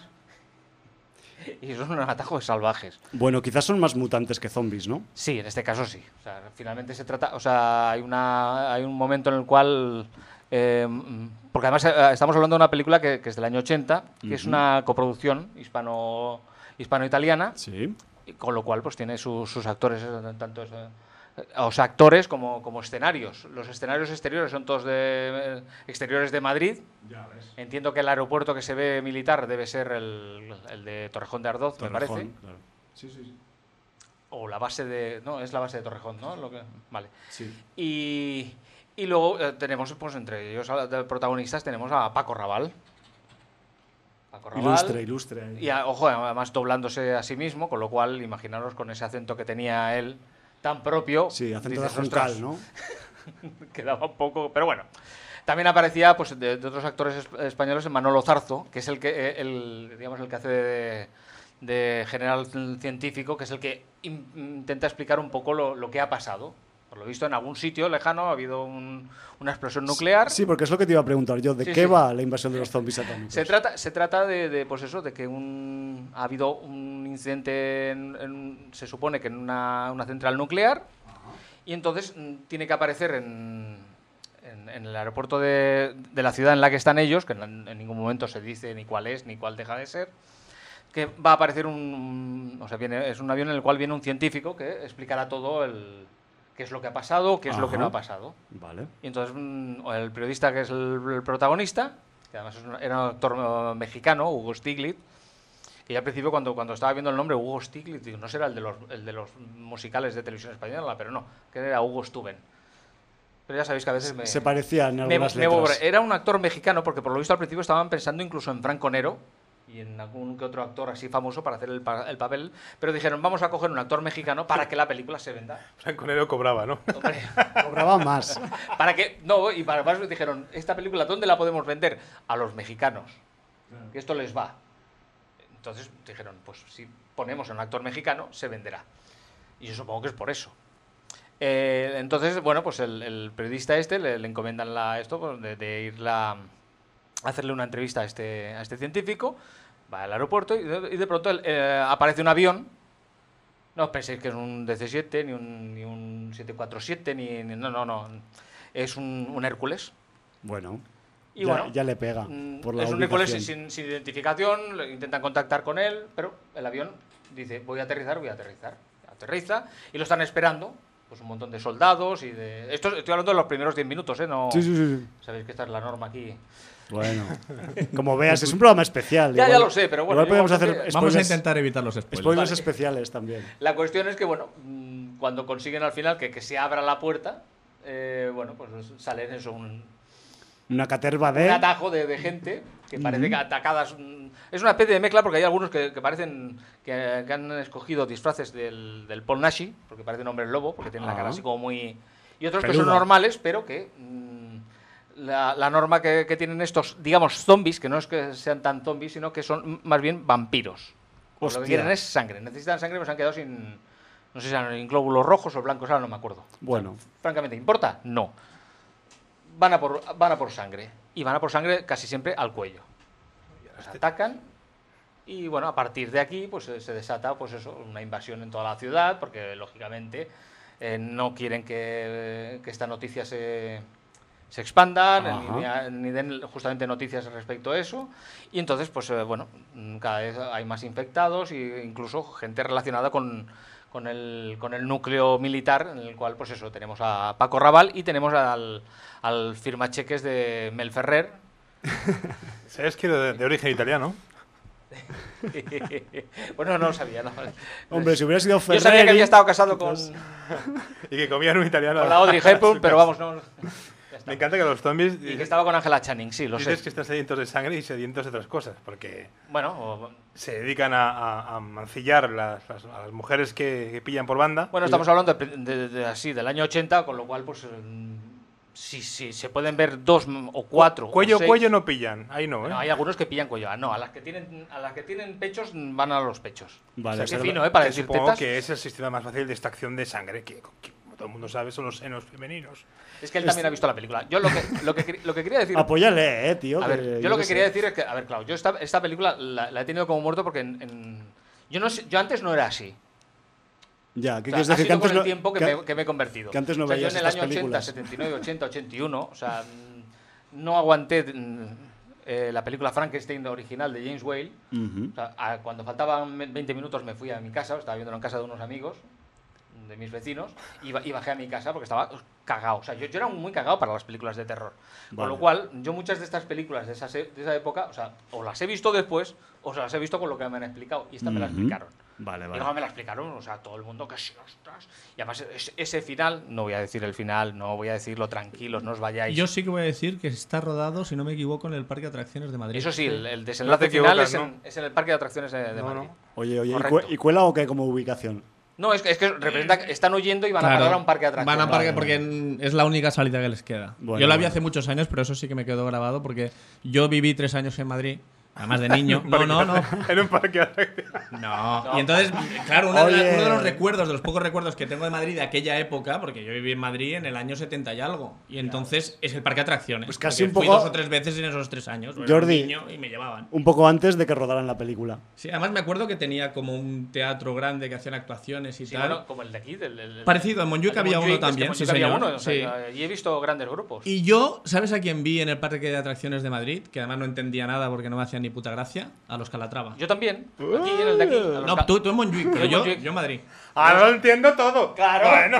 y son unos atajos salvajes. Bueno, quizás son más mutantes que zombies, ¿no? Sí, en este caso sí. O sea, finalmente se trata, o sea, hay una, hay un momento en el cual, eh, porque además eh, estamos hablando de una película que, que es del año ochenta, que Ujú. es una coproducción hispano, hispano-italiana, Sí. y con lo cual pues tiene sus, sus actores, eh, tanto eh, o sea, actores como, como escenarios. Los escenarios exteriores son todos de eh, exteriores de Madrid. Entiendo que el aeropuerto que se ve militar debe ser el, el de Torrejón de Ardoz, me parece. Torrejón, claro. Sí, sí, sí. O la base de... No, es la base de Torrejón, ¿no? Lo que, vale. Sí. Y, y luego eh, tenemos, pues entre ellos, a- de protagonistas, tenemos a Paco Raval. Paco Raval. Ilustre, ilustre. Y, a- ojo, además doblándose a sí mismo, con lo cual, imaginaros con ese acento que tenía él tan propio. Sí, acento de dices, "Ostras", Juncal, ¿no? quedaba un poco... Pero bueno. También aparecía pues, de, de otros actores es- españoles Manolo Zarzo, que es el que, eh, el, digamos, el que hace de, de general científico, que es el que in- intenta explicar un poco lo, lo que ha pasado. Por lo visto, en algún sitio lejano ha habido un- una explosión nuclear. Sí, porque es lo que te iba a preguntar yo. ¿De Sí, qué sí. va la invasión de los zombies atómicos? Se trata, se trata de, de, pues eso, de que un, ha habido un incidente, en, en- se supone que en una, una central nuclear, y entonces mm, tiene que aparecer en, en, en el aeropuerto de, de la ciudad en la que están ellos, que en, en ningún momento se dice ni cuál es ni cuál deja de ser, que va a aparecer un, un- o sea, viene, es un avión en el cual viene un científico que explicará todo el qué es lo que ha pasado, qué es lo que Ajá. no ha pasado. Vale. Y entonces mm, el periodista que es el, el protagonista, que además es un- era un actor eh, mexicano, Hugo Stiglitz, que yo al principio cuando, cuando estaba viendo el nombre Hugo Stiglitz, digo, no será el de, los, el de los musicales de televisión española, pero no, que era Hugo Stuben. Pero ya sabéis que a veces me... Se parecían en me- algunas me letras. borré. Era un actor mexicano, porque por lo visto al principio estaban pensando incluso en Franco Nero y en algún que otro actor así famoso para hacer el, pa- el papel, pero dijeron, vamos a coger un actor mexicano para que la película se venda. Franco Nero cobraba, ¿no? Hombre, Cobraba más. para que no y para más dijeron, esta película ¿dónde la podemos vender? A los mexicanos, que esto les va. Entonces dijeron, pues si ponemos a un actor mexicano se venderá, y yo supongo que es por eso. Eh, entonces bueno, pues el, el periodista este le, le encomiendan la, esto pues, de, de ir la, a hacerle una entrevista a este, a este científico, va al aeropuerto y de, y de pronto eh, aparece un avión. No os penséis que es un D C siete, ni un, ni un siete cuatro siete, ni, ni- no, no, no. Es un, un Hércules. Bueno, Y ya, bueno, ya le pega. Mm, Por la es un Hércules ubicación. sin, sin identificación, le intentan contactar con él, pero el avión dice, voy a aterrizar, voy a aterrizar. Aterriza y lo están esperando, pues un montón de soldados y de... Esto estoy hablando de los primeros diez minutos, ¿eh? No... Sí, sí, sí, sí. Sabéis que esta es la norma aquí. Bueno, como veas, es un programa especial. Ya, igual- ya lo sé, pero bueno, Igual yo podemos creo hacer que- spoilers, Vamos a intentar evitar los spoilers. spoilers Vale. especiales también. La cuestión es que, bueno, mm, cuando consiguen al final que, que se abra la puerta, eh, bueno, pues salen eso, un, Una caterva de... un atajo de, de gente que parece que atacadas... Es una especie de mezcla porque hay algunos que, que parecen que, que han escogido disfraces del, del Paul Nashi, porque parecen hombres lobo, porque tienen la cara Ah. así como muy... Y otros que Peluda. son normales, pero que... mm, la, la norma que, que tienen estos, digamos, zombies, que no es que sean tan zombies, sino que son más bien vampiros. Pues lo que Hostia. quieren es sangre. Necesitan sangre, pero se han quedado sin... No sé si eran glóbulos rojos o blancos, ahora no me acuerdo. Bueno, Francamente, ¿importa? No. Van a por, van a por sangre. Y van a por sangre casi siempre al cuello. Los atacan y, bueno, a partir de aquí pues eh, se desata pues eso, una invasión en toda la ciudad, porque, lógicamente, eh, no quieren que, que esta noticia se, se expandan, Ajá. ni, ni den justamente noticias respecto a eso. Y entonces, pues eh, bueno, cada vez hay más infectados e incluso gente relacionada con... Con el, con el núcleo militar, en el cual, pues eso, tenemos a Paco Raval y tenemos al, al firmacheques de Mel Ferrer. ¿Sabes que de, de origen italiano? Bueno, no lo sabía, ¿no? hombre, si hubiera sido Yo Ferreri... sabía que había estado casado con, Y que comían un italiano. con la Audrey Hepburn, pero vamos, no. Ya está. Me encanta que los zombies... Y que estaba con Angela Channing, sí, lo dices sé. que están sedientos de sangre y sedientos de otras cosas, porque Bueno, o- se dedican a, a- a mancillar las- las- a las mujeres que, que pillan por banda. bueno, estamos hablando de, de- de- así del año ochenta, con lo cual, pues, mm, si, si se pueden ver dos mm, o cuatro. Cuello, o seis. cuello no pillan, ahí no, ¿eh? Bueno, hay algunos que pillan cuello. Ah, no, a las que tienen, a las que tienen pechos mm, van a los pechos. Vale, O sea, o qué sea, fino, ¿eh? Para Que decir supongo tetas. que es el sistema más fácil de extracción de sangre, que, que, como todo el mundo sabe, son los senos femeninos. Es que él también ha visto la película. Yo lo que, lo que, lo que quería decir... Apóyale, eh, tío. A ver, que yo lo qué que sé. quería decir es que, a ver, claro, yo esta, esta película la, la he tenido como muerto porque en, en- yo no sé, yo antes no era así. Ya, ¿qué O sea, quieres ha decir? sido Que antes con el no... tiempo que, que- me, que me he convertido. que antes no O sea, yo veías en el estas año ochenta, películas. setenta y nueve, ochenta, ochenta y uno, o sea, mm, no aguanté mm, eh, la película Frankenstein original de James Whale. Ujú. O sea, a- cuando faltaban veinte minutos me fui a mi casa, estaba viéndolo en casa de unos amigos, de mis vecinos, y, ba- y bajé a mi casa porque estaba cagado. O sea, yo, yo era muy cagado para las películas de terror. Con Vale. lo cual, yo muchas de estas películas de esa, se- de esa época, o sea, o las he visto después, o se las he visto con lo que me han explicado. Y esta me la Ujú. explicaron. Vale, Y vale. luego me la explicaron, o sea, todo el mundo que sí, ostras. Y además, ese, ese final, no voy a decir el final, no voy a decirlo, tranquilos, no os vayáis. Yo sí que voy a decir que está rodado, si no me equivoco, en el Parque de Atracciones de Madrid. Eso sí, el, el No desenlace te final equivocas, es, en, ¿no? es en el Parque de Atracciones de, de No, Madrid. no. Oye, oye, ¿y, Correcto. cue- y cuela o qué como ubicación? No, es que, es que representa que están huyendo y van a Claro, parar a un parque de atracciones. Van a parque Vale, porque n- es la única salida que les queda. Bueno, Yo la vi bueno. hace muchos años, pero eso sí que me quedó grabado porque yo viví tres años en Madrid, además de niño. No, no, no. En un parque de atracciones. No. No. Y entonces, claro, una de la- Oye. uno de los recuerdos, de los pocos recuerdos que tengo de Madrid de aquella época, porque yo viví en Madrid en el año setenta y algo, y entonces es el parque de atracciones. Pues casi porque un fui poco- dos o tres veces en esos tres años. Yo era Jordi. un niño y me llevaban. Un poco antes de que rodaran la película. Sí, además me acuerdo que tenía como un teatro grande que hacían actuaciones y Sí, tal. bueno, como el de aquí. Del, del- Parecido, en Montjuic el de había uno Montjuic, es que también, en sí, Montjuic había señor. uno, o sea, Sí. y he visto grandes grupos. Y yo, ¿sabes a quién vi en el parque de atracciones de Madrid? Que además no entendía nada porque no me hacían ni puta gracia. A los Calatrava. Yo también. Aquí en el de aquí. a los No, ca- tú, tú en Montjuic, pero en yo, Montjuic. yo en Madrid. Ahora lo entiendo todo. Claro. Bueno.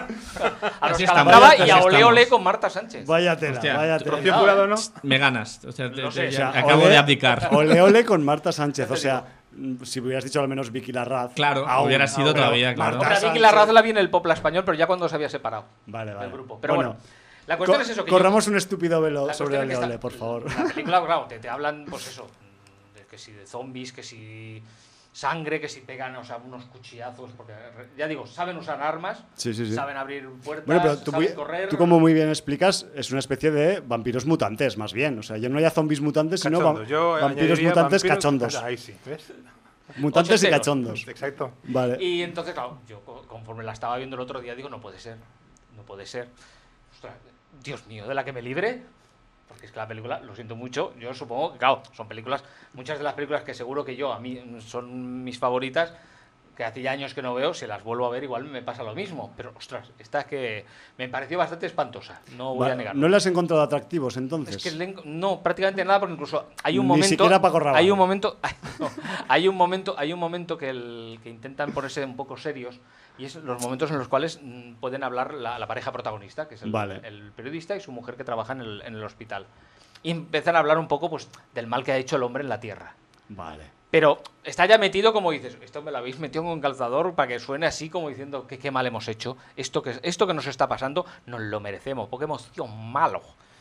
A los Así Calatrava estamos, y a así Ole estamos. Ole con Marta Sánchez. Vaya tela, Hostia, vaya tu tela. Rocío Jurado, ¿no? Me ganas. O sea, te- Lo te- sé. ya O sea, acabo ole- de abdicar. Ole ole con Marta Sánchez. Ya O te sea, mm, si hubieras dicho al menos Vicky Larraz. Claro, aún, hubiera sido aún. todavía, claro. Marta Pero a Vicky Sánchez. Larraz la vi en el Popla Español, pero ya cuando se había separado Vale, vale. del grupo. Pero bueno, Bueno, la cuestión co- es eso. Que yo- corramos un estúpido velo la sobre cuestión Ole es que Ole, esta- por favor. La película, claro, te, te hablan, pues eso, de que si de zombies, que si sangre, que si pegan, o sea, unos cuchillazos, porque ya digo, saben usar armas, Sí, sí, sí. saben abrir puertas, Bueno, pero tú, saben muy- correr. tú como muy bien explicas, es una especie de vampiros mutantes, más bien. O sea, ya no hay zombies mutantes, sino va- Cachondos. Yo vampiros añadiría mutantes vampiros- cachondos. Ahí sí, ¿ves? Mutantes y Ochenteros. cachondos. Exacto. Vale. Y entonces, claro, yo co- conforme la estaba viendo el otro día, digo, no puede ser, no puede ser. Ostras, Dios mío, de la que me libre. Porque es que la película, lo siento mucho, yo supongo que, claro, son películas, muchas de las películas que seguro que yo, a mí, son mis favoritas, que hace ya años que no veo, si las vuelvo a ver igual me pasa lo mismo. Pero, ostras, esta es que me pareció bastante espantosa, no voy Va- a negarlo. ¿No le has encontrado atractivos entonces? Es que le enco- no, prácticamente nada, porque incluso hay un Ni momento. siquiera Paco Rabanne. Hay un momento. no, hay un momento, hay un momento que, el, que intentan ponerse un poco serios. Y es los momentos en los cuales mm, pueden hablar la, la pareja protagonista, que es el, Vale. el periodista y su mujer que trabaja en el, en el hospital. Y empiezan a hablar un poco pues, del mal que ha hecho el hombre en la Tierra. Vale. Pero está ya metido como dices, esto me lo habéis metido con calzador para que suene así como diciendo que qué mal hemos hecho. Esto que, esto que nos está pasando nos lo merecemos, porque hemos sido malos.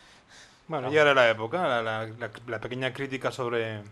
Bueno, ya era la época, la, la, la, la pequeña crítica sobre...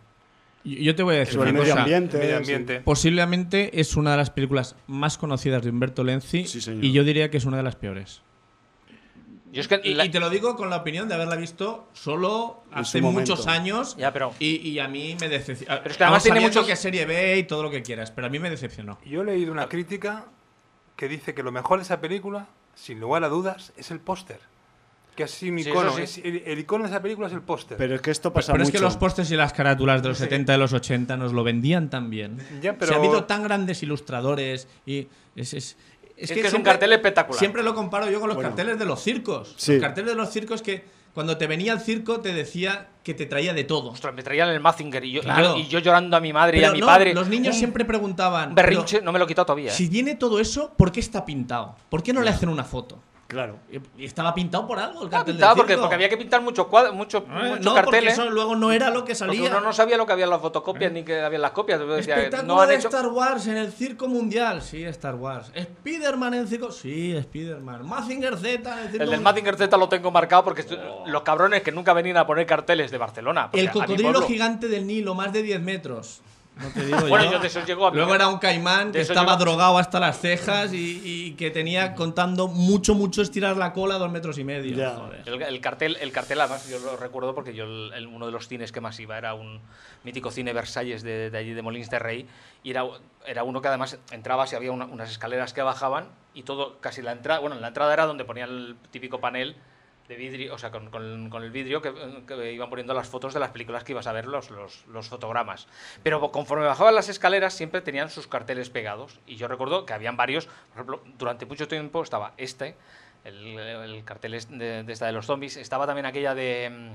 Yo te voy a decir Sobre el una medio cosa. ambiente. medio sí. ambiente. Posiblemente es una de las películas más conocidas de Umberto Lenzi Sí, señor. y yo diría que es una de las peores. Yo es que Y, la- y te lo digo con la opinión de haberla visto solo En hace su momento. muchos años. Ya, pero- y, y a mí me decepcionó. Pero es que además tiene muchos- que serie B y todo lo que quieras, pero a mí me decepcionó. Yo he leído una crítica que dice que lo mejor de esa película, sin lugar a dudas, es el póster. Que es un Sí, icono. eso sí. es- el, el icono de esa película es el póster. Pero es que esto Pero, pasa pero es mucho. que los pósters y las carátulas de los setenta y de los ochenta nos lo vendían tan bien. Ya, pero- Si ha habido tan grandes ilustradores y es, es, Es que es un cartel espectacular. Siempre lo comparo yo con los Bueno. carteles de los circos. Sí. Los carteles de los circos que cuando te venía al circo te decía que te traía de todo. Ostras, me traían el Mazinger y yo, y Claro. yo, y yo llorando a mi madre y Pero a mi no, padre. los niños un siempre preguntaban. berrinche, pero no me lo he quitado todavía. ¿eh? Si tiene todo eso, ¿por qué está pintado? ¿Por qué no le hacen una foto? Claro. Y estaba pintado por algo el Estaba cartel pintado del porque, circo. porque había que pintar muchos cuadros, muchos Eh, muchos no, porque carteles. eso luego no era lo que Porque salía. uno no sabía lo que había en las fotocopias ni que había en las copias. Entonces decía, Espectáculo no han de hecho... Star Wars en el circo mundial. Sí, Star Wars. Spider-Man en el circo. Sí, Spider-Man. Mazinger Z en el circo El del mundial. Mazinger Z lo tengo marcado porque estu- los cabrones que nunca venían a poner carteles de Barcelona. porque El a mi cocodrilo pueblo- gigante del Nilo, más de diez metros. No te digo Bueno, yo. yo de esos llego a- Luego era un caimán de que eso estaba llego- drogado hasta las cejas y, y que tenía contando mucho, mucho estirar la cola dos metros y medio. Ya. Joder. El, el cartel, el cartel además yo lo recuerdo porque yo el- el- uno de los cines que más iba era un mítico cine Versalles de, de allí de Molins de Rey y era, era uno que además entrabas y había una- unas escaleras que bajaban y todo, casi la entrada, bueno, la entrada era donde ponían el típico panel de vidrio, o sea, con, con- con el vidrio que, que iban poniendo las fotos de las películas que ibas a ver, los, los, los fotogramas. Pero conforme bajaban las escaleras siempre tenían sus carteles pegados y yo recuerdo que habían varios, por ejemplo, durante mucho tiempo estaba este, el, el cartel es de, de esta de los zombies, estaba también aquella de... mm,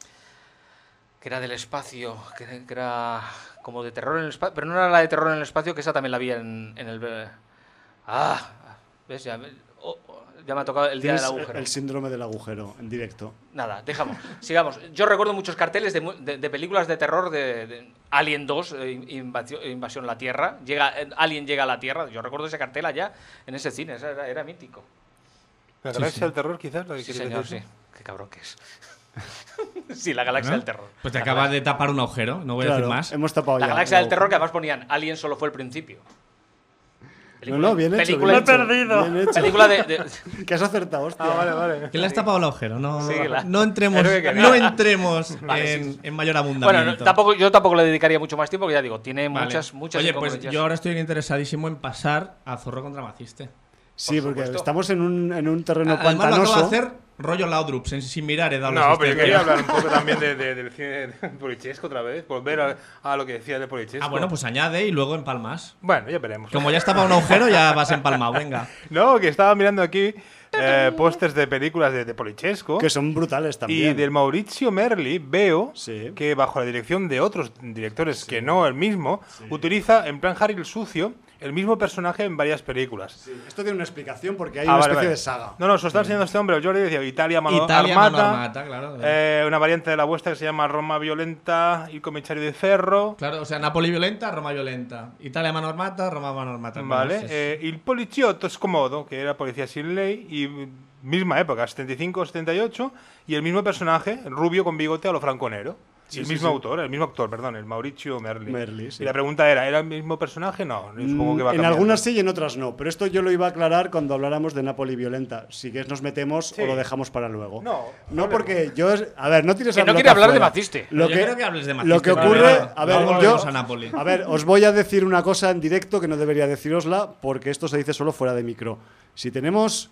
que era del espacio, que, que era como de terror en el espacio, pero no era la de terror en el espacio, que esa también la vi en, en el... Ah, ¿ves? Ya, me- oh, oh, ya me ha tocado el día del Tienes agujero. el síndrome del agujero en directo. Nada, dejamos. Sigamos. Yo recuerdo muchos carteles de, mu- de- de películas de terror de, de Alien dos, eh, invasión, invasión a la Tierra. Llega, eh, Alien llega a la Tierra. Yo recuerdo ese cartel allá en ese cine. Ese Era, era mítico. La Sí, galaxia sí. del terror, quizás. Lo que Sí, quieres señor, decir. sí. Qué cabrón que es. Sí, la galaxia ¿Eh? del terror. Pues te La acabas galaxia- de tapar un agujero, no voy a Claro, decir más. hemos tapado La ya. galaxia del el terror que agujero. además ponían Alien solo fue el principio. No, no, bien hecho. película, bien hecho, perdido. bien hecho. película de, de- Que has acertado, hostia. Ah, vale, vale. Que le has tapado el agujero, no, Sí, la- no entremos, es lo que quería. no entremos Vale, en, sí. en mayor Bueno, abundamiento. no, tampoco, yo tampoco le dedicaría mucho más tiempo, porque ya digo, tiene Vale. muchas, muchas Oye, pues incongruencias. yo ahora estoy interesadísimo en pasar a Zorro contra Maciste. Sí, Por porque supuesto. estamos en un, en un terreno Además lo pantanoso. acabo de hacer rollo Laudrup, sin, sin mirar he dado la No, pero yo asistencia. quería hablar un poco también de, de- del cine de Polichesco otra vez, volver a, a lo que decía de Polichesco. Ah, bueno, pues añade y luego empalmas. Bueno, ya veremos. Como ya estaba un agujero, ya vas empalmado, venga. No, que estaba mirando aquí eh, pósters de películas de, de Polichesco. Que son brutales Y también. del Maurizio Merli veo Sí. que bajo la dirección de otros directores que no el mismo, utiliza en plan Harry el Sucio el mismo personaje en varias películas. Sí, esto tiene una explicación porque hay Ah, una vale, especie vale. de saga. No, no, se lo está enseñando este hombre, el Jordi decía Italia, mano Italia, armata, mano armata, claro. eh, una variante de la vuestra que se llama Roma violenta y comisario de ferro. Claro, o sea, Napoli violenta, Roma violenta. Italia mano armata, Roma mano armata. Vale, Bueno, sí, sí. eh, il poliziotto Scomodo, que era policía sin ley, y mm, misma época, setenta y cinco setenta y ocho, y el mismo personaje, rubio con bigote a lo franconero. Sí, el sí, mismo sí. autor, el mismo actor, perdón, el Maurizio Merli. Merli, sí. Y la pregunta era, ¿era el mismo personaje? No, yo supongo que va Mm, en cambiando. algunas sí y en otras no, pero esto yo lo iba a aclarar cuando habláramos de Napoli violenta. Si quieres nos metemos Sí. o lo dejamos para luego. No, no joder. porque yo... es- A ver, no tires Que la no pelota quiere hablar de fuera. Maciste. Lo Yo que, creo que hables de lo Maciste que primero. ocurre... Vale, A ver, luego yo... volvemos a Napoli. A ver, os voy a decir una cosa en directo que no debería decirosla porque esto se dice solo fuera de micro. Si tenemos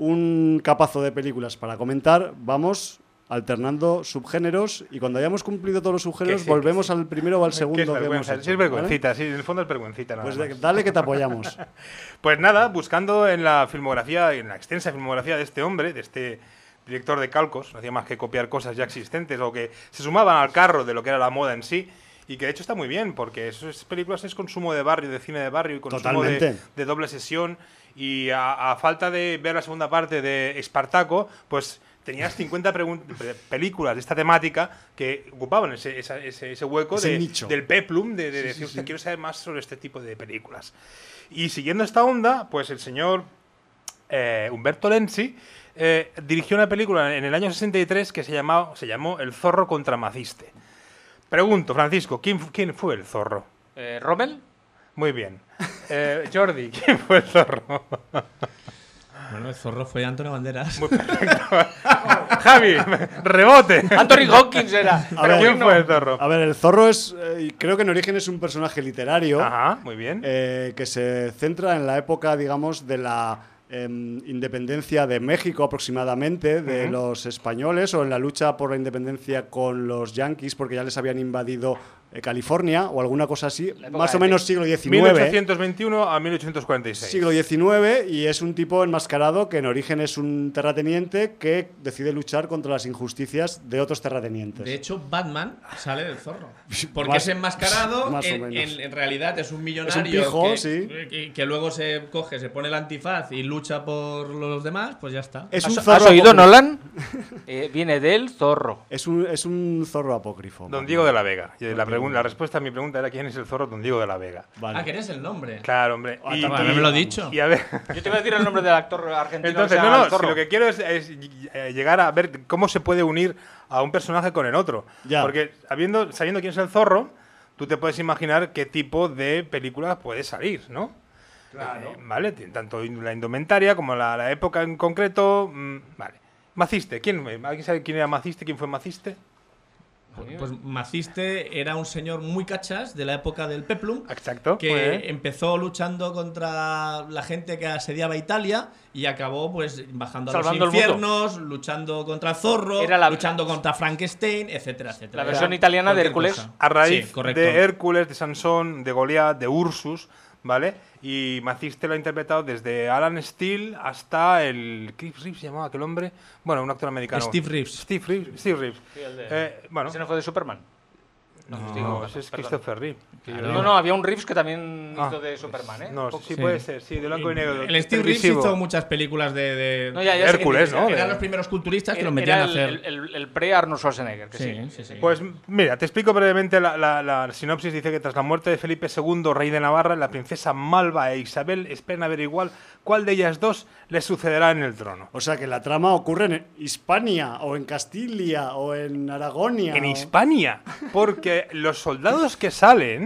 un capazo de películas para comentar, vamos alternando subgéneros y cuando hayamos cumplido todos los subgéneros Que sí, volvemos que sí. al primero o al Que segundo es que hemos vergüenza, hecho, sí es ¿vale? vergüencita, sí, en el fondo es vergüencita nada Pues más. de- dale que te apoyamos. Pues nada, buscando en la filmografía, en la extensa filmografía de este hombre, de este director de calcos, no hacía más que copiar cosas ya existentes o que se sumaban al carro de lo que era la moda en sí, y que de hecho está muy bien, porque esas películas es consumo de barrio, de cine de barrio y consumo de, Totalmente. de doble sesión, y a, a falta de ver la segunda parte de Espartaco, pues tenías cincuenta películas de esta temática que ocupaban ese, esa, ese, ese hueco Ese de, nicho. del peplum, de, de Sí, decir, sí, "Hostia, sí. quiero saber más sobre este tipo de películas". Y siguiendo esta onda, pues el señor eh, Umberto Lenzi eh, dirigió una película en el año sesenta y tres que se, llamaba, se llamó El zorro contra Maciste. Pregunto, Francisco, ¿quién, quién fue el zorro? Eh, ¿Rommel? Muy bien. Eh, Jordi, ¿quién fue el zorro? Bueno, el zorro fue Antonio Banderas. Muy perfecto. Javi, rebote. Anthony Hopkins era. A Pero ver, ¿Quién bueno, fue el zorro? A ver, el zorro es. eh, creo que en origen es un personaje literario Ajá, muy bien. eh, que se centra en la época, digamos, de la em, independencia de México aproximadamente, de Ujú. los españoles, o en la lucha por la independencia con los yanquis, porque ya les habían invadido eh, California o alguna cosa así, La época más o de- menos siglo mil diecinueve. ochocientos veintiuno a mil ochocientos cuarenta y seis. Siglo diecinueve, y es un tipo enmascarado que en origen es un terrateniente que decide luchar contra las injusticias de otros terratenientes. De hecho, Batman sale del zorro. Porque Más- es enmascarado, más o en, menos. en- en realidad es un millonario pijo, que, sí. que, que luego se coge, se pone el antifaz y lucha por los demás, pues ya está. Es un ¿Has, zorro has oído, apócrifo. Nolan? Eh, viene del zorro. Es un, es un zorro apócrifo. Don Diego de la Vega. Y Don la, Diego. pregun- la respuesta a mi pregunta era ¿quién es el zorro? Don Diego de la Vega. Vale. Ah, que eres el nombre. Claro, hombre. Ah, Y, también me lo he dicho. y a ver, Yo te voy a decir el nombre del actor argentino. entonces, que se no, llama no, el si zorro. lo que quiero es, es, eh, llegar a ver cómo se puede unir a un personaje con el otro. Ya. Porque habiendo, sabiendo quién es el zorro, tú te puedes imaginar qué tipo de película puede salir, ¿no? Claro. Eh, vale, t- tanto la indumentaria como la, la época en concreto. mm, vale. Maciste, ¿quién? ¿Alguien sabe quién era Maciste? ¿Quién fue Maciste? Pues Maciste era un señor muy cachas de la época del Peplum, Exacto. que muy bien. empezó luchando contra la gente que asediaba Italia y acabó pues bajando Salvando a el los mundo. infiernos, luchando contra Zorro, Era la- luchando contra Frankenstein, etcétera, etcétera. La versión Era italiana de cualquier Hércules. cosa. A raíz Sí, correcto. de Hércules, de Sansón, de Goliat, de Ursus, ¿vale? Y Maciste lo ha interpretado desde Alan Steele hasta el... Chris Reeves se llamaba aquel hombre. Bueno, un actor americano. Steve Reeves. Steve Reeves. Steve Reeves. Sí, el de- Eh, bueno, ¿Ese no fue de Superman? No, no, digo, ese es perdón. Christopher Reeve. Claro. No, no, había un Reeves que también Ah, hizo de Superman, ¿eh? No, Un poco. sí, Sí. puede ser, sí, de blanco y negro. El Steve Reeves televisivo. hizo muchas películas de, de- No, ya, ya sé que Hércules, dices, ¿no? era- Eran los primeros culturistas que Era los metían a el, hacer. el, el- el pre-Arnold Schwarzenegger, que sí. Sí, sí, sí. Pues mira, te explico brevemente la, la- la sinopsis. Dice que tras la muerte de Felipe segundo, rey de Navarra, la princesa Malva e Isabel esperan averiguar cuál de ellas dos les sucederá en el trono. O sea que la trama ocurre en Hispania, o en Castilia, o en Aragonia. En o- Hispania, porque los soldados que salen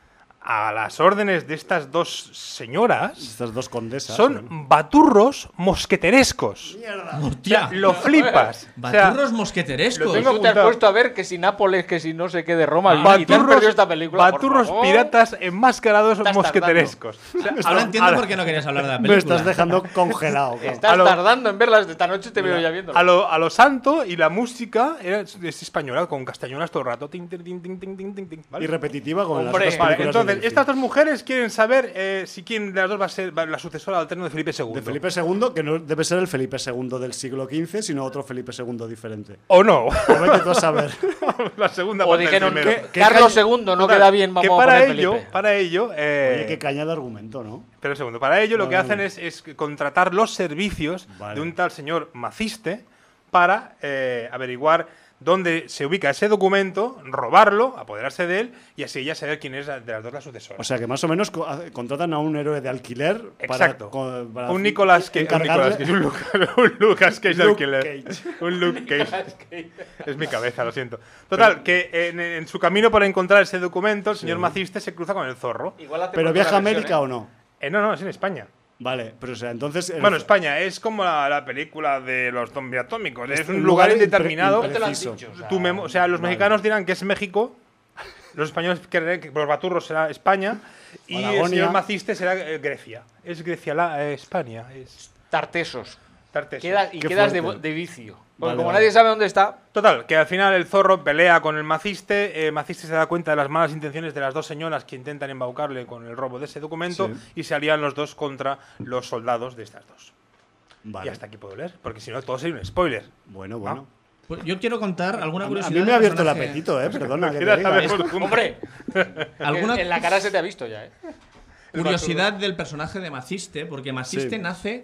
a las órdenes de estas dos señoras Estas dos condesas. bueno. son baturros mosqueterescos. Mierda. ¡Hostia! Lo flipas. O sea, Baturros mosqueterescos. lo tengo Tú te has apuntado. puesto a ver que si Nápoles, que si no sé qué de Roma, baturros, y te has perdido esta película. por baturros favor. piratas enmascarados Estás mosqueterescos. O sea, a Ahora lo- entiendo a lo- por qué no querías hablar de la Me película. estás dejando congelado. cabrón. Estás A lo- tardando en verlas de esta noche, te veo ya viendo. A lo, a lo santo, y la música era, es española, con castañuelas todo el rato. Tin, tin, tin, tin, tin, tin, tin, tin, ¿vale? Y repetitiva con Hombre, las otras Vale, películas de entonces, Delphi. estas dos mujeres quieren saber eh, si quién de las dos va a ser va- la sucesora al trono de Felipe segundo. De Felipe segundo, que no debe ser el Felipe segundo del siglo quince, sino otro Felipe segundo diferente. ¿O no? O vete tú a saber. la segunda O parte del dijeron primero. que ¿Qué Carlos calle- segundo no Total, queda bien, vamos que a para poner ello, Felipe. para ello, eh, Oye, qué caña de argumento, ¿no? pero un segundo, para ello lo que Vale. hacen es, es contratar los servicios Vale. de un tal señor Maciste para eh, averiguar dónde se ubica ese documento, robarlo, apoderarse de él y así ya saber quién es de las dos la sucesora. O sea que más o menos co- hace- contratan a un héroe de alquiler Exacto. para, co- para un Nicolas Cage, un, encargarle- Nicolas Cage, un, Luca- un Lucas Cage de Luke alquiler. Cage. Un Luke Cage. Es mi cabeza, lo siento. Total, que en, en su camino para encontrar ese documento, el señor Maciste se cruza con el zorro. Igual hace Pero por viaja a otra versión, América ¿eh? o no. Eh, no, no, es en España. Vale, pero o sea, entonces. el- Bueno, España es como la, la película de los zombies atómicos. Es Es un un lugar lugar impre- indeterminado. No te lo han Preciso. dicho, o sea, Tu memo- o sea, los Vale. mexicanos dirán que es México, los españoles creen que los baturros será España y el Patagonia. señor Maciste será eh, Grecia. Es Grecia, la, eh, España, es Tartesos. Tartesio. Queda- y Qué quedas de, fuerte. de vicio. Porque Vale, como vale. nadie sabe dónde está, Total, que al final el zorro pelea con el Maciste, eh, Maciste se da cuenta de las malas intenciones de las dos señoras que intentan embaucarle con el robo de ese documento Sí. y se alían los dos contra los soldados de estas dos. Vale. Y hasta aquí puedo leer, porque si no todo sería un spoiler. Bueno, bueno. Pues yo quiero contar alguna A, a curiosidad. mí me del ha abierto el personaje. apetito, ¿eh? Perdona. que te Quieras diga. saber Es- por punto. hombre, ¿Alguna en la cara se te ha visto ya, ¿eh? curiosidad del personaje de Maciste? Porque Maciste Sí. nace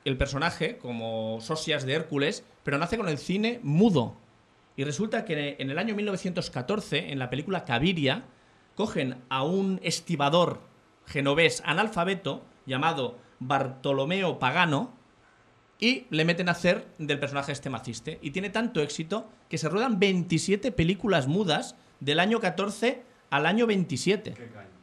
el personaje como Sosias de Hércules, pero nace con el cine mudo. Y resulta que en el año mil novecientos catorce, en la película Cabiria, cogen a un estibador genovés analfabeto llamado Bartolomeo Pagano y le meten a hacer del personaje este Maciste. Y tiene tanto éxito que se ruedan veintisiete películas mudas del año catorce al año veintisiete.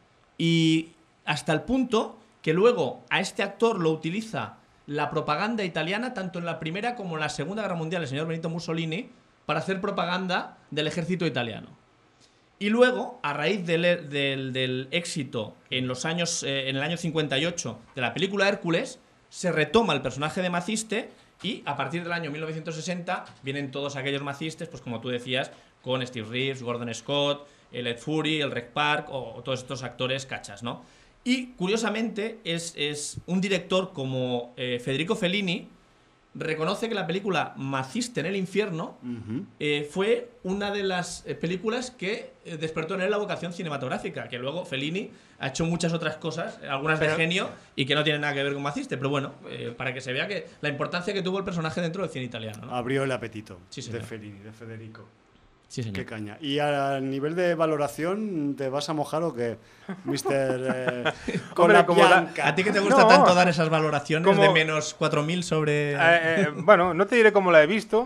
Y hasta el punto que luego a este actor lo utiliza la propaganda italiana, tanto en la Primera como en la Segunda Guerra Mundial, el señor Benito Mussolini, para hacer propaganda del ejército italiano. Y luego, a raíz del, del, del éxito en, los años, eh, en el año cincuenta y ocho de la película Hércules, se retoma el personaje de Maciste y a partir del año mil novecientos sesenta vienen todos aquellos Macistes, pues como tú decías, con Steve Reeves, Gordon Scott, el Ed Fury, el Reg Park o, o todos estos actores cachas, ¿no? Y curiosamente es, es un director como eh, Federico Fellini reconoce que la película Maciste en el infierno uh-huh. eh, fue una de las eh, películas que eh, despertó en él la vocación cinematográfica, que luego Fellini ha hecho muchas otras cosas, algunas pero, de genio y que no tienen nada que ver con Maciste, pero bueno, eh, para que se vea que la importancia que tuvo el personaje dentro del cine italiano, ¿no? Abrió el apetito sí, de Fellini, de Federico. Sí, señor. Qué caña. ¿Y a nivel de valoración te vas a mojar o qué, mister Eh, con la Bianca? ¿A ti que te gusta no, tanto dar esas valoraciones como, de menos cuatro mil sobre...? Eh, eh, bueno, no te diré cómo la he visto,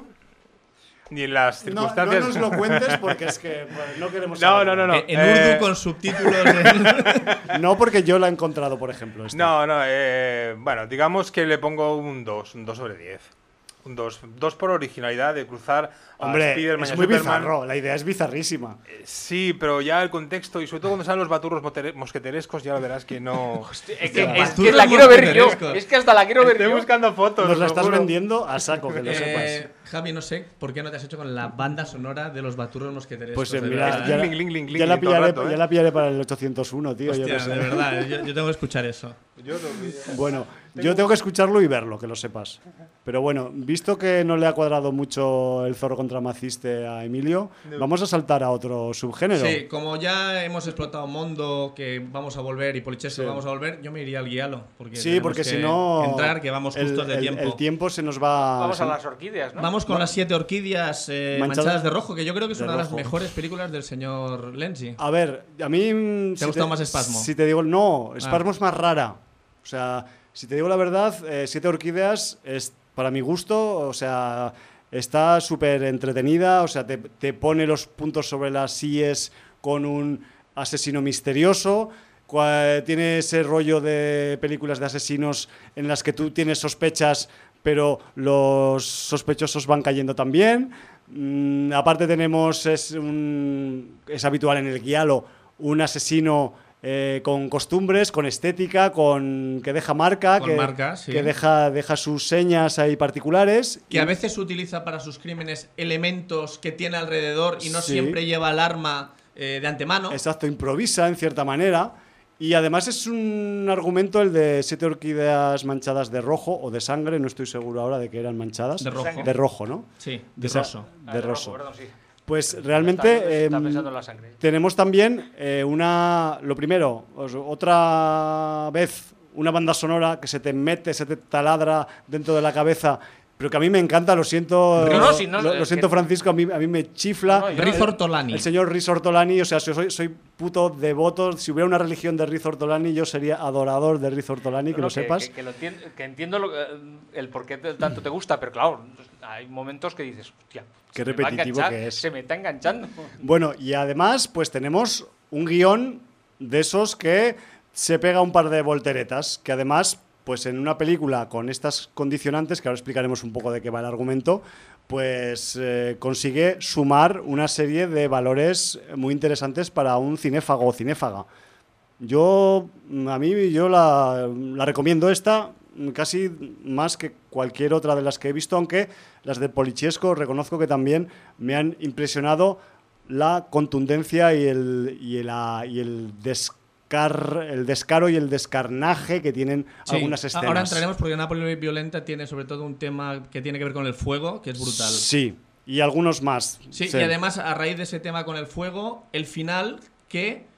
ni en las circunstancias... No, no nos lo cuentes porque es que pues, no queremos no, no, no, no. En eh, Urdu con subtítulos... En... No, porque yo la he encontrado, por ejemplo. Esta. No, no, eh, bueno, digamos que le pongo un dos, un dos sobre diez. Un dos, dos por originalidad de cruzar Hombre, a Spider-Man es y a muy Superman. bizarro, la idea es bizarrísima. Eh, sí, pero ya el contexto y sobre todo cuando salen los baturros mosqueterescos ya verás que no... Hostia, es, que, es que la quiero ver yo, es que hasta la quiero ver Estoy yo. buscando fotos. Nos la estás juro. vendiendo a saco, que lo eh, sepas. Javi, no sé por qué no te has hecho con la banda sonora de los baturros mosqueterescos. Pues eh, mira, ya, link, link, link, ya, la pillaré, rato, ¿eh? ya la pillaré para el ochocientos uno, tío. Hostia, yo no sé. de verdad, yo, yo tengo que escuchar eso. Yo no, bueno, yo tengo que escucharlo y verlo, que lo sepas. Pero bueno, visto que no le ha cuadrado mucho el Zorro contra Maciste a Emilio, no. vamos a saltar a otro subgénero. Sí, como ya hemos explotado Mondo, que vamos a volver, y Polichesco sí. vamos a volver, yo me iría al Guialo. Porque sí, porque si no... entrar, que vamos justos el, de el, tiempo. El tiempo se nos va... Vamos a las orquídeas, ¿no? Vamos con no. las siete orquídeas eh, manchadas, manchadas de rojo, que yo creo que es una de las mejores películas del señor Lenzi. A ver, a mí... ¿Te si ha gustado te, más Espasmo? Si te digo... No, Espasmo ah. es más rara. O sea, si te digo la verdad, eh, Siete orquídeas es, para mi gusto, o sea... Está súper entretenida, o sea, te, te pone los puntos sobre las íes con un asesino misterioso, cual, tiene ese rollo de películas de asesinos en las que tú tienes sospechas, pero los sospechosos van cayendo también. Mm, aparte tenemos, es, un, es habitual en el Guialo, un asesino... Eh, con costumbres, con estética, con que deja marca, con que, marca, sí. que deja, deja sus señas ahí particulares. Que y... a veces utiliza para sus crímenes elementos que tiene alrededor y no sí. siempre lleva el arma eh, de antemano. Exacto, improvisa en cierta manera. Y además es un argumento el de siete orquídeas manchadas de rojo o de sangre, no estoy seguro ahora de que eran manchadas. De rojo. De rojo, ¿no? Sí, de, de roso. Ah, de de roso. rojo, perdón, sí. Pues realmente está, eh, está pensando en la sangre. Tenemos también eh, una, lo primero, otra vez una banda sonora que se te mete, se te taladra dentro de la cabeza, pero que a mí me encanta, lo siento, no, no, si no, lo, lo siento que... Francisco, a mí, a mí me chifla. No, no, Riz Ortolani. El, el señor Riz Ortolani, o sea, soy, soy puto devoto, si hubiera una religión de Riz Ortolani, yo sería adorador de Riz Ortolani, que no, lo que, sepas. Que, que, lo entiendo, que entiendo lo, el por qué tanto te gusta, pero claro, hay momentos que dices, hostia, qué repetitivo que es. Se me está enganchando. Bueno, y además, pues tenemos un guión de esos que se pega un par de volteretas, que además, pues en una película con estas condicionantes, que ahora explicaremos un poco de qué va el argumento, pues eh, consigue sumar una serie de valores muy interesantes para un cinéfago o cinéfaga. Yo, a mí, yo la, la recomiendo esta casi más que cualquier otra de las que he visto, aunque las de Polichesco reconozco que también me han impresionado la contundencia y el, y el, y el descar, el descaro y el descarnaje que tienen sí, algunas escenas. Ahora entraremos porque Nápoles Violenta tiene sobre todo un tema que tiene que ver con el fuego, que es brutal. Sí, y algunos más. Sí, sí. Y además a raíz de ese tema con el fuego, el final que...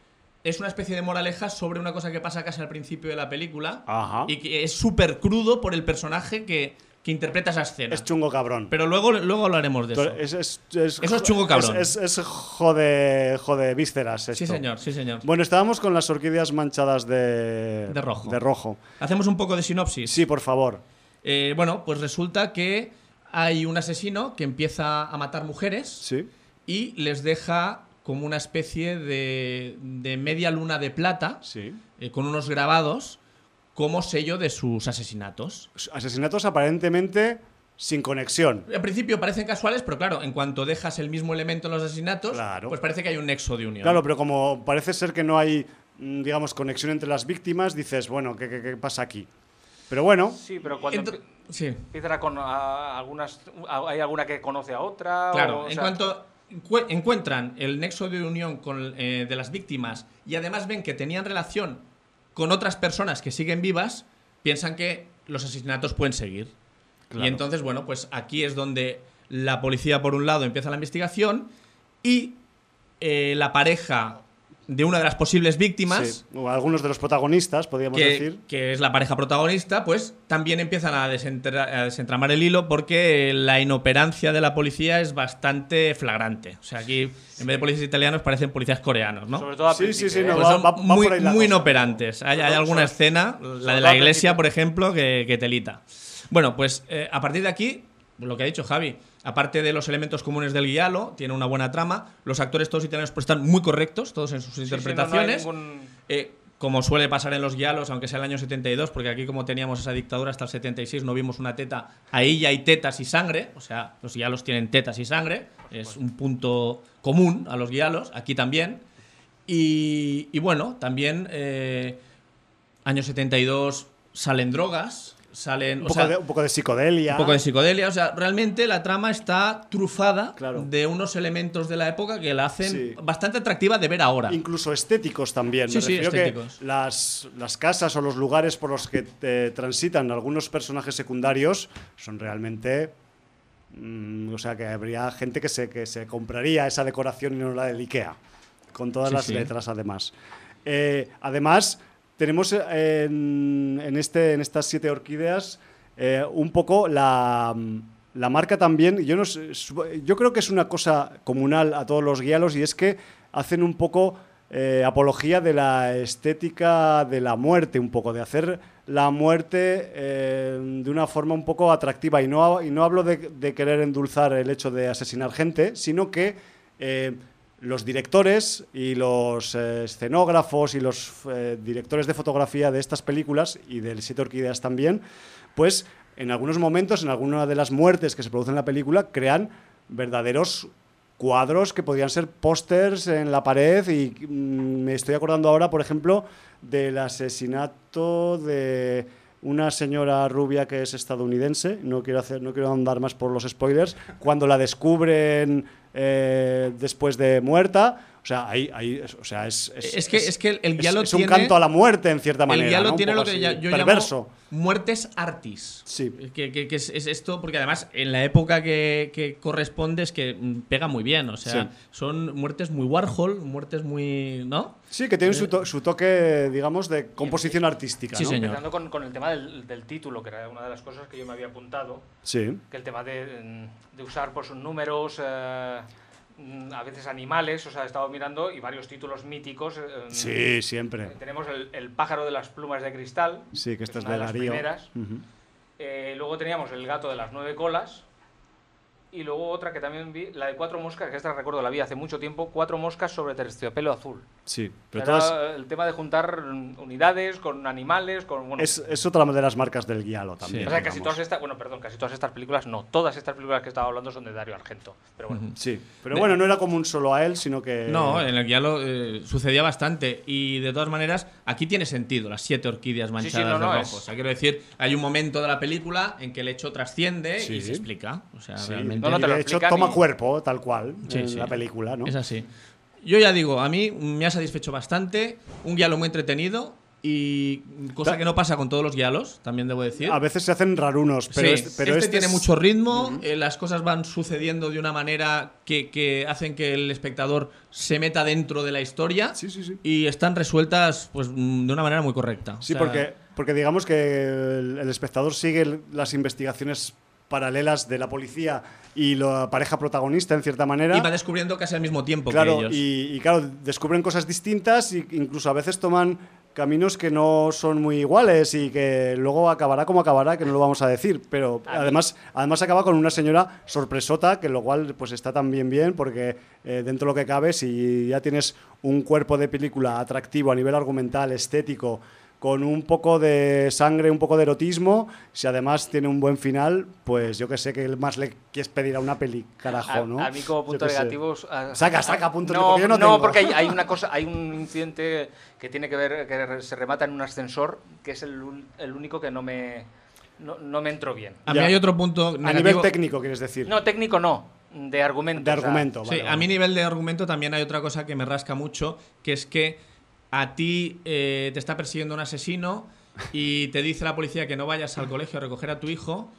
es una especie de moraleja sobre una cosa que pasa casi al principio de la película. Ajá. Y que es súper crudo por el personaje que, que interpreta esa escena. Es chungo cabrón. Pero luego, luego hablaremos de eso. Es, es, es, Eso es chungo cabrón. Es, es, es jode, jode vísceras esto. Sí, señor, sí, señor. Bueno, estábamos con las orquídeas manchadas de, De rojo. de rojo. Hacemos un poco de sinopsis. Sí, por favor. Eh, bueno, pues resulta que hay un asesino que empieza a matar mujeres Sí. y les deja como una especie de, de media luna de plata Sí. eh, con unos grabados como sello de sus asesinatos. Asesinatos aparentemente sin conexión. En principio parecen casuales, pero claro, en cuanto dejas el mismo elemento en los asesinatos, Claro. pues parece que hay un nexo de unión. Claro, pero como parece ser que no hay, mm, digamos, conexión entre las víctimas, dices, bueno, ¿qué, qué, qué pasa aquí? Pero bueno, Sí, pero cuando Ento- empie- sí, empiezan a con a algunas. a- ¿Hay alguna que conoce a otra? claro. o, o En sea, cuanto encue- encuentran el nexo de unión con, eh, de las víctimas y además ven que tenían relación con otras personas que siguen vivas, piensan que los asesinatos pueden seguir. Claro. Y entonces, bueno, pues aquí es donde la policía, por un lado, empieza la investigación y eh, la pareja de una de las posibles víctimas, sí, o algunos de los protagonistas, podríamos que, decir. que es la pareja protagonista, pues también empiezan a, desentra- a desentramar el hilo porque la inoperancia de la policía es bastante flagrante. O sea, aquí, en vez de policías italianos, parecen policías coreanos, ¿no? Sobre todo al Sí, sí, principio, sí, ¿eh? no, Pues va- son va- va muy, por ahí la muy cosa. inoperantes. Hay, hay Sobre- alguna sobre- escena, sobre la de todo la al iglesia, principio. por ejemplo, que, que telita. Bueno, pues eh, a partir de aquí, lo que ha dicho Javi, aparte de los elementos comunes del guialo, tiene una buena trama. Los actores todos italianos pues, están muy correctos, todos en sus Sí, sí, no, no hay interpretaciones. ningún- Eh, como suele pasar en los guialos, aunque sea el año setenta y dos, porque aquí como teníamos esa dictadura hasta el setenta y seis no vimos una teta, ahí ya hay tetas y sangre, o sea, los guialos tienen tetas y sangre, es un punto común a los guialos, aquí también. Y, y bueno, también eh, año setenta y dos salen drogas, salen... Un o poco, sea, de, un poco de psicodelia. un poco de psicodelia, o sea, realmente la trama está trufada Claro. de unos elementos de la época que la hacen Sí. bastante atractiva de ver ahora. Incluso estéticos también. Sí, Me sí, refiero que estéticos. las, las casas o los lugares por los que eh, transitan algunos personajes secundarios son realmente... mm, o sea, que habría gente que se, que se compraría esa decoración y no la del Ikea. Con todas Sí, las sí. letras, además. Eh, además, tenemos eh, en, en, este, en estas siete orquídeas eh, un poco la... La marca también, yo, no sé, su- yo creo que es una cosa comunal a todos los guialos y es que hacen un poco eh, apología de la estética de la muerte, un poco, de hacer la muerte eh, de una forma un poco atractiva. Y no, y no hablo de, de querer endulzar el hecho de asesinar gente, sino que eh, los directores y los eh, escenógrafos y los eh, directores de fotografía de estas películas y del Siete Orquídeas también, pues en algunos momentos, en alguna de las muertes que se producen en la película, crean verdaderos cuadros que podrían ser pósters en la pared y mm, me estoy acordando ahora, por ejemplo, del asesinato de una señora rubia que es estadounidense, no quiero hacer, no quiero andar más por los spoilers, cuando la descubren eh, después de muerta, o sea, ahí, ahí o sea, es, es, Es que- es que el guialo es un tiene- canto a la muerte en cierta manera, El guialo ¿no? Un tiene poco lo que así, ya- yo perverso. llamo muertes artis. Sí. Que, que- que es, es esto, porque además en la época que, que corresponde es que mm, pega muy bien. O sea, Sí. son muertes muy Warhol, muertes muy. ¿no? Sí, que tienen su, to- su toque, digamos, de composición artística, Sí, ¿no? señor. Empezando con, con el tema del, del título, que era una de las cosas que yo me había apuntado, Sí. que el tema de, de usar por sus números, eh, mm, a veces animales, o sea, he estado mirando y varios títulos míticos. eh, Sí, siempre. Tenemos el, el pájaro de las plumas de cristal, Sí, que esta es una de de las Darío. primeras. Ujú. Eh, luego teníamos el gato de las nueve colas. Y luego otra que también vi, la de cuatro moscas, que esta recuerdo la vi hace mucho tiempo, cuatro moscas sobre terciopelo azul. Sí, pero Era todas... el tema de juntar mm, unidades con animales, con... Bueno, Es, es otra de las marcas del guialo también. o sea, casi digamos. todas estas, bueno, perdón, casi todas estas películas, no, todas estas películas que estaba hablando son de Dario Argento. Pero bueno, Sí, pero bueno, no era común solo a él, sino que... No, en el guialo eh, sucedía bastante. Y de todas maneras, aquí tiene sentido las siete orquídeas manchadas sí, no, no, de es- rojo. O sea, quiero decir, hay un momento de la película en que el hecho trasciende Sí. y se explica. O sea, Sí, realmente. No, no y te lo de hecho explican toma y- cuerpo, tal cual, Sí, en sí. la película, ¿no? Es así. Yo ya digo, a mí me ha satisfecho bastante. Un guialo muy entretenido. y cosa que no pasa con todos los guialos, también debo decir. A veces se hacen rarunos, pero, Sí, este, pero este este tiene es- mucho ritmo, uh-huh. eh, las cosas van sucediendo de una manera que, que hacen que el espectador se meta dentro de la historia Sí, sí, sí. y están resueltas pues de una manera muy correcta. Sí, O sea, porque, porque digamos que el, el espectador sigue el- las investigaciones paralelas de la policía y la pareja protagonista, en cierta manera. y va descubriendo casi al mismo tiempo Claro, que ellos. y, y claro, descubren cosas distintas e incluso a veces toman caminos que no son muy iguales y que luego acabará como acabará, que no lo vamos a decir, pero A además además acaba con una señora sorpresota, que lo cual pues está también bien, porque eh, dentro de lo que cabe, si ya tienes un cuerpo de película atractivo a nivel argumental, estético, con un poco de sangre, un poco de erotismo, si además tiene un buen final, pues yo que sé, que más le quieres pedir a una peli, carajo, ¿no? A, a mí como punto Yo qué sé. negativo... a- Saca, saca puntos no, porque yo no no, tengo. porque hay, hay una cosa, hay un incidente que tiene que ver, que se remata en un ascensor, que es el, un- el único que no me, no, no me entró bien. A mí Ya. hay otro punto A negativo. nivel técnico, quieres decir. No, técnico no, de argumento. de o sea, argumento. Sí, vale, a vale. mi nivel de argumento también hay otra cosa que me rasca mucho, que es que a ti eh, te está persiguiendo un asesino y te dice la policía que no vayas al colegio a recoger a tu hijo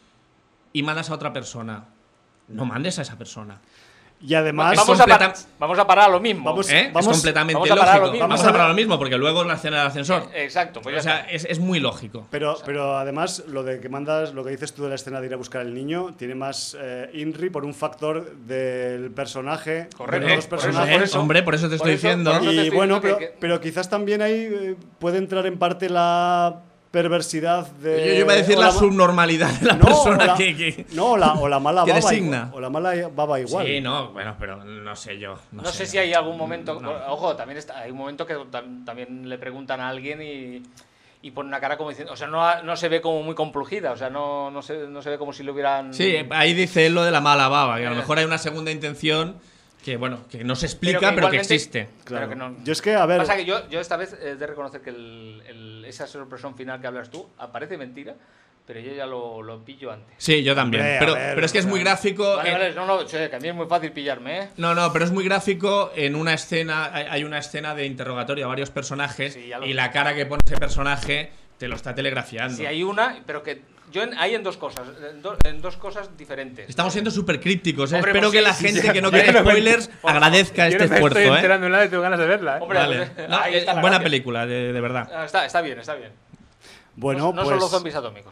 y mandas a otra persona. No mandes a esa persona. Y además, Es vamos, a completa- par- vamos a parar a lo mismo. Vamos- ¿Eh? vamos- es completamente vamos a parar a lo lógico. mismo. Vamos a parar a lo mismo, porque luego la escena del ascensor. Eh, Exacto, pues ya O sea, está. es, es muy lógico. pero, pero además, lo de que mandas, lo que dices tú de la escena de ir a buscar al niño, tiene más eh, INRI por un factor del personaje, Correcto, de los por dos eso, personajes. por eso. Hombre, por eso te Por estoy eso- diciendo. por eso te Y estoy bueno, diciendo pero, que- pero quizás también ahí eh, puede entrar en parte la perversidad de... Yo, yo iba a decir o la ma- subnormalidad de la No, persona o la- que, que- No, o la, o la mala que baba. designa. igual, o la mala baba igual. Sí, no, bueno, pero no sé yo. No, No sé yo. si hay algún momento. No. Ojo, también está, hay un momento que tam- también le preguntan a alguien y, y pone una cara como diciendo. O sea, no, ha- no se ve como muy complugida. O sea, no, no, se, no se ve como si lo hubieran. Sí, ahí dice él lo de la mala baba, que a lo mejor hay una segunda intención que, bueno, que no se explica, pero que, igualmente- existe. pero Claro. que no- Yo es que, a ver... Pasa que yo, yo esta vez he de reconocer que el, el- esa sorpresión final que hablas tú aparece mentira, pero yo ya lo, lo pillo antes. Sí, yo también. Hombre, a pero, ver, pero es que es o muy sea, gráfico. Vale, en- vale, no, no, che, que a mí es muy fácil pillarme, ¿eh? No, no, pero es muy gráfico en una escena. Hay hay una escena de interrogatorio a varios personajes Sí, ya lo y sé. la cara que pone ese personaje te lo está telegrafiando. Si hay una, pero que yo en- hay en dos cosas, en, do- en dos cosas diferentes. Estamos siendo súper crípticos. ¿eh? Hombre, Espero pues que sí, la sí, gente sí. que no Yo quiere no me- spoilers Por agradezca Yo este no me esfuerzo. estoy ¿eh? enterando de nada y tengo ganas de verla, ¿eh? Hombre, Vale. pues, No, ahí eh, está la buena gracia. película, de, de verdad. Ah, Está, está bien, está bien. Bueno, no no pues... solo zombies atómicos.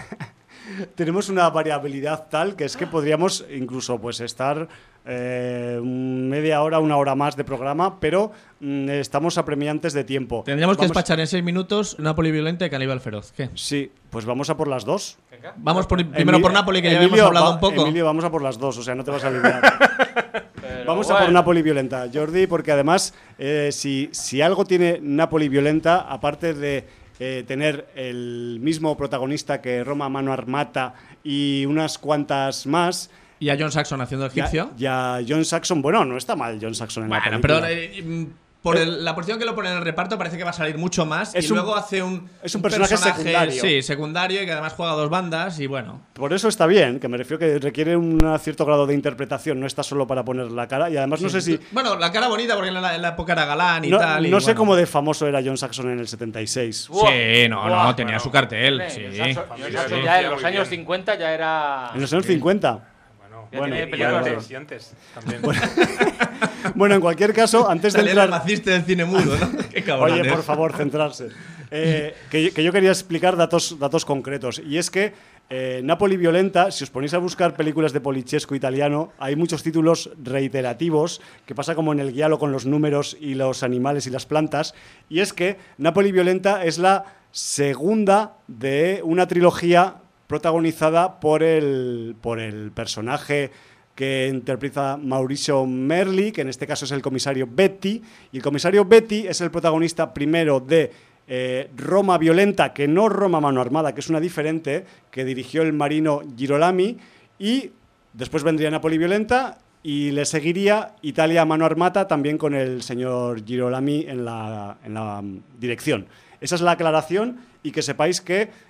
tenemos una variabilidad tal que es que podríamos incluso pues estar eh, media hora, una hora más de programa, pero mm, estamos apremiantes de tiempo. Tendríamos que Vamos- despachar en seis minutos Napoli violenta y Caníbal feroz. ¿Qué? Sí, pues vamos a por las dos. Venga. Vamos por- primero Emilio- por Napoli, que ya Emilio, habíamos hablado va- un poco. Emilio, vamos a por las dos, o sea, no te vas a aliviar. Pero Vamos a bueno. por Napoli violenta, Jordi, porque además, eh, si, si algo tiene Napoli violenta, aparte de eh, tener el mismo protagonista que Roma Mano Armata y unas cuantas más, Y a John Saxon haciendo el ya, egipcio. ya John Saxon, bueno, no está mal John Saxon en la Bueno, película. pero eh, mm, por el- la posición que lo pone en el reparto parece que va a salir mucho más. Es y un- luego hace un, es un personaje secundario. Sí, secundario y que además juega a dos bandas. Y bueno, Por eso está bien, que me refiero que requiere un cierto grado de interpretación, no está solo para poner la cara. Y además no sé si... Bueno, la cara bonita porque en la, en la época era galán y No, tal. y no sé bueno. cómo de famoso era John Saxon en el setenta y seis. Buah, Sí, no, no, buah, tenía bueno, su cartel. hombre, Sí, John Saxon- John Sí, Saxon sí, ya sí, en los muy años bien. cincuenta ya era. En los años cincuenta. Bueno, Ya Bueno, tiene y películas antes, de- y antes también. Bueno, en cualquier caso, antes de Salía en el entrar... maciste del cine mudo, ¿no? Qué cabrón. Oye, por favor, centrarse. Eh, que, yo- que yo quería explicar datos, datos concretos. Y es que eh, Napoli Violenta, si os ponéis a buscar películas de Polichesco italiano, hay muchos títulos reiterativos, que pasa como en el guialo con los números y los animales y las plantas. Y es que Napoli Violenta es la segunda de una trilogía protagonizada por el, por el personaje que interpreta Mauricio Merli, que en este caso es el comisario Betty, y el comisario Betty es el protagonista primero de eh, Roma Violenta, que no Roma Mano Armada, que es una diferente, que dirigió el marino Girolami, y después vendría Napoli Violenta, y le seguiría Italia Mano Armata, también con el señor Girolami en la, en la mm, dirección. Esa es la aclaración, y que sepáis que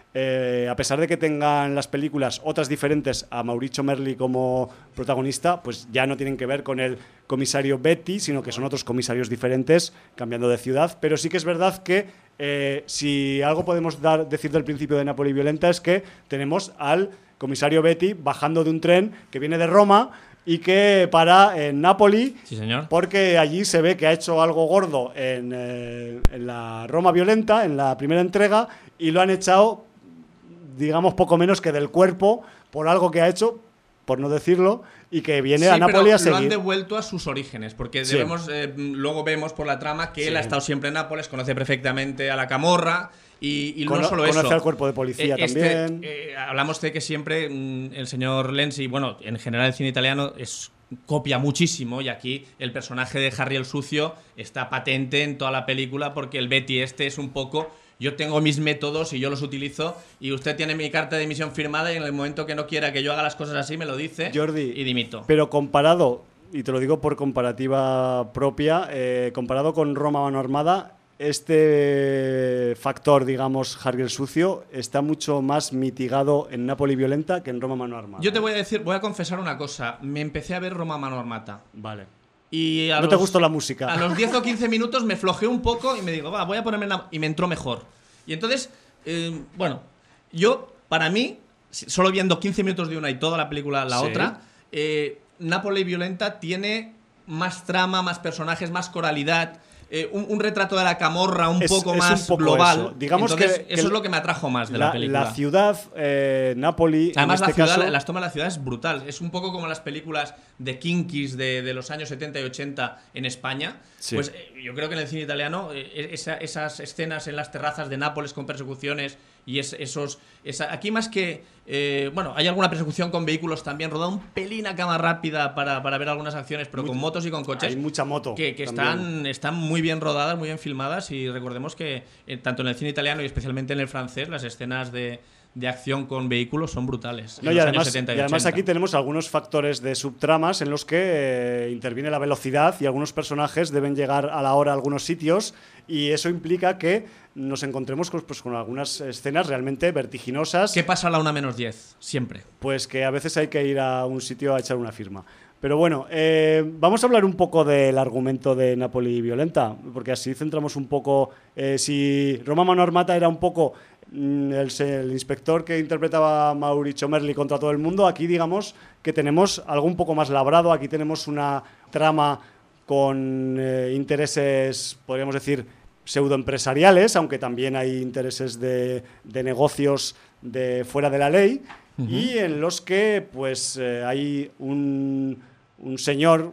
eh, a pesar de que tengan las películas otras diferentes a Mauricio Merli como protagonista, pues ya no tienen que ver con el comisario Betty, sino que son otros comisarios diferentes, cambiando de ciudad. Pero sí que es verdad que eh, si algo podemos dar, decir del principio de Nápoli Violenta es que tenemos al comisario Betty bajando de un tren que viene de Roma y que para en Nápoli, sí, señor, porque allí se ve que ha hecho algo gordo en, eh, en la Roma Violenta, en la primera entrega, y lo han echado, digamos, poco menos que del cuerpo por algo que ha hecho, por no decirlo, y que viene sí, a Nápoles a seguir. Lo han devuelto a sus orígenes, porque sí. debemos, eh, luego vemos por la trama que sí. él ha estado siempre en Nápoles, conoce perfectamente a la camorra. Y, y Cono no solo conoce eso. al cuerpo de policía este, también. Eh, hablamos de que siempre mm, el señor Lenzi, bueno, en general el cine italiano es copia muchísimo, y aquí el personaje de Harry el Sucio está patente en toda la película, porque el Betty este es un poco... Yo tengo mis métodos y yo los utilizo, y usted tiene mi carta de dimisión firmada, y en el momento que no quiera que yo haga las cosas así me lo dice, Jordi, y dimito. Pero comparado, y te lo digo por comparativa propia, eh, comparado con Roma Mano Armada, este factor, digamos, Harry el Sucio, está mucho más mitigado en Nápoli Violenta que en Roma Mano Armada. Yo te voy a decir, voy a confesar una cosa. Me empecé a ver Roma Mano Armata. Vale. Y a ¿No los, te gustó la música? A los diez o quince minutos me flojeé un poco y me digo, va, voy a ponerme una... Y me entró mejor. Y entonces, eh, bueno, yo, para mí, solo viendo quince minutos de una y toda la película la sí. otra, eh, Nápoli Violenta tiene más trama, más personajes, más coralidad... Eh, un, un retrato de la camorra un es, poco es más un poco global. Eso. Digamos Entonces, que, que eso es lo que me atrajo más de la, la película. La ciudad, eh, Nápoli. Además, en este la ciudad, caso, las tomas de la ciudad es brutal. Es un poco como las películas de Kinkis de, de los años setenta y ochenta en España. Sí. Pues eh, yo creo que en el cine italiano, eh, esa, esas escenas en las terrazas de Nápoles con persecuciones y es, esos. Esa, aquí más que. Eh, bueno, hay alguna persecución con vehículos también, rodada un pelín a cama rápida para, para ver algunas acciones, pero Muy, con motos y con coches. Hay mucha moto. Que, que están, están muy bien rodadas, muy bien filmadas, y recordemos que eh, tanto en el cine italiano y especialmente en el francés, las escenas de, de acción con vehículos son brutales. No, y, además, y, y además aquí tenemos algunos factores de subtramas en los que eh, interviene la velocidad y algunos personajes deben llegar a la hora a algunos sitios, y eso implica que nos encontremos con, pues, con algunas escenas realmente vertiginosas. ¿Qué pasa a la una menos diez? Siempre. Pues que a veces hay que ir a un sitio a echar una firma. Pero bueno, eh, vamos a hablar un poco del argumento de Nápoli Violenta, porque así centramos un poco. Eh, si Roma Mano Armata era un poco mm, el, el inspector que interpretaba a Mauricio Merli contra todo el mundo, aquí digamos que tenemos algo un poco más labrado. Aquí tenemos una trama con eh, intereses, podríamos decir, pseudoempresariales, aunque también hay intereses de, de negocios de fuera de la ley, uh-huh. y en los que pues eh, hay un, un señor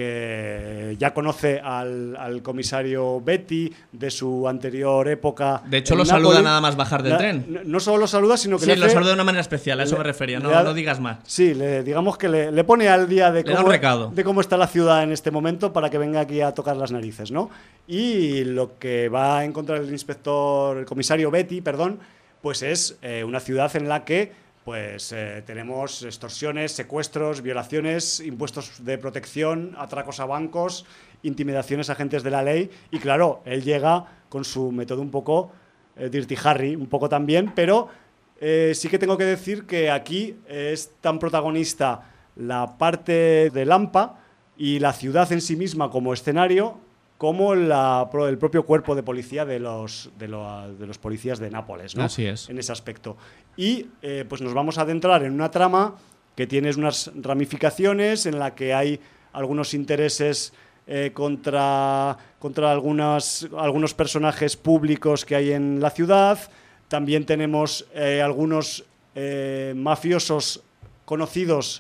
que ya conoce al, al comisario Betty de su anterior época. De hecho, lo Nápoles. Saluda nada más bajar del la, tren. No, no solo lo saluda, sino que sí, le lo hace, saluda de una manera especial, a eso le, me refería, no, da, no digas más. Sí, le, digamos que le, le pone al día de cómo, un recado. de cómo está la ciudad en este momento para que venga aquí a tocar las narices, ¿no? Y lo que va a encontrar el inspector, el comisario Betty, perdón, pues es eh, una ciudad en la que pues eh, tenemos extorsiones, secuestros, violaciones, impuestos de protección, atracos a bancos, intimidaciones a agentes de la ley, y claro, él llega con su método un poco eh, Dirty Harry, un poco también, pero eh, sí que tengo que decir que aquí es tan protagonista la parte de Lampa y la ciudad en sí misma como escenario, como la, el propio cuerpo de policía de los, de, lo, de los policías de Nápoles, ¿no? Así es. En ese aspecto. Y eh, pues nos vamos a adentrar en una trama que tiene unas ramificaciones en la que hay algunos intereses eh, contra, contra algunas, algunos personajes públicos que hay en la ciudad. También tenemos eh, algunos eh, mafiosos conocidos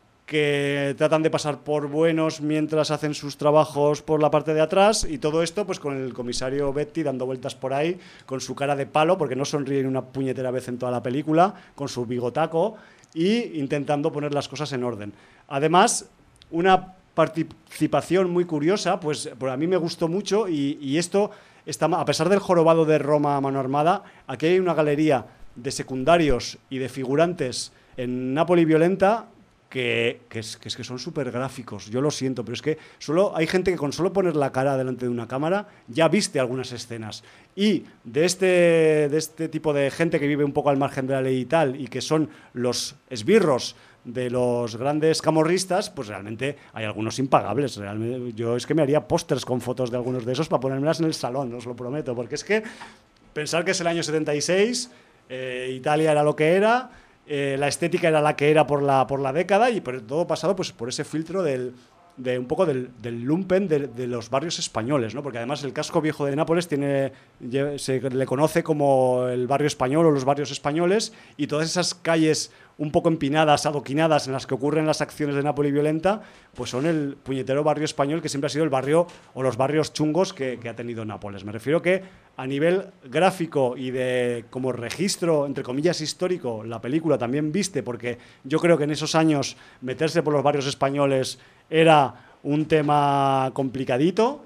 que tratan de pasar por buenos mientras hacen sus trabajos por la parte de atrás, y todo esto pues con el comisario Betty dando vueltas por ahí, con su cara de palo, porque no sonríe ni una puñetera vez en toda la película, con su bigotaco, y intentando poner las cosas en orden. Además, una participación muy curiosa, pues, pues a mí me gustó mucho, y, y esto, está, a pesar del jorobado de Roma a mano armada, aquí hay una galería de secundarios y de figurantes en Nápoli Violenta que, que, es, que es que son súper gráficos. Yo lo siento, pero es que solo hay gente que con solo poner la cara delante de una cámara ya viste algunas escenas. Y de este, de este tipo de gente que vive un poco al margen de la ley y tal, y que son los esbirros de los grandes camorristas, pues realmente hay algunos impagables. Realmente, yo es que me haría pósters con fotos de algunos de esos para ponérmelas en el salón, os lo prometo, porque es que pensar que es el año setenta y seis, eh, Italia era lo que era, eh, la estética era la que era por la, por la década, y por todo pasado pues por ese filtro del, de un poco del, del lumpen de, de los barrios españoles, ¿no? Porque además el casco viejo de Nápoles tiene, se le conoce como el barrio español o los barrios españoles, y todas esas calles un poco empinadas, adoquinadas, en las que ocurren las acciones de Nápoles violenta, pues son el puñetero barrio español que siempre ha sido el barrio o los barrios chungos que, que ha tenido Nápoles. Me refiero que a nivel gráfico y de como registro, entre comillas, histórico, la película también viste, porque yo creo que en esos años meterse por los barrios españoles era un tema complicadito,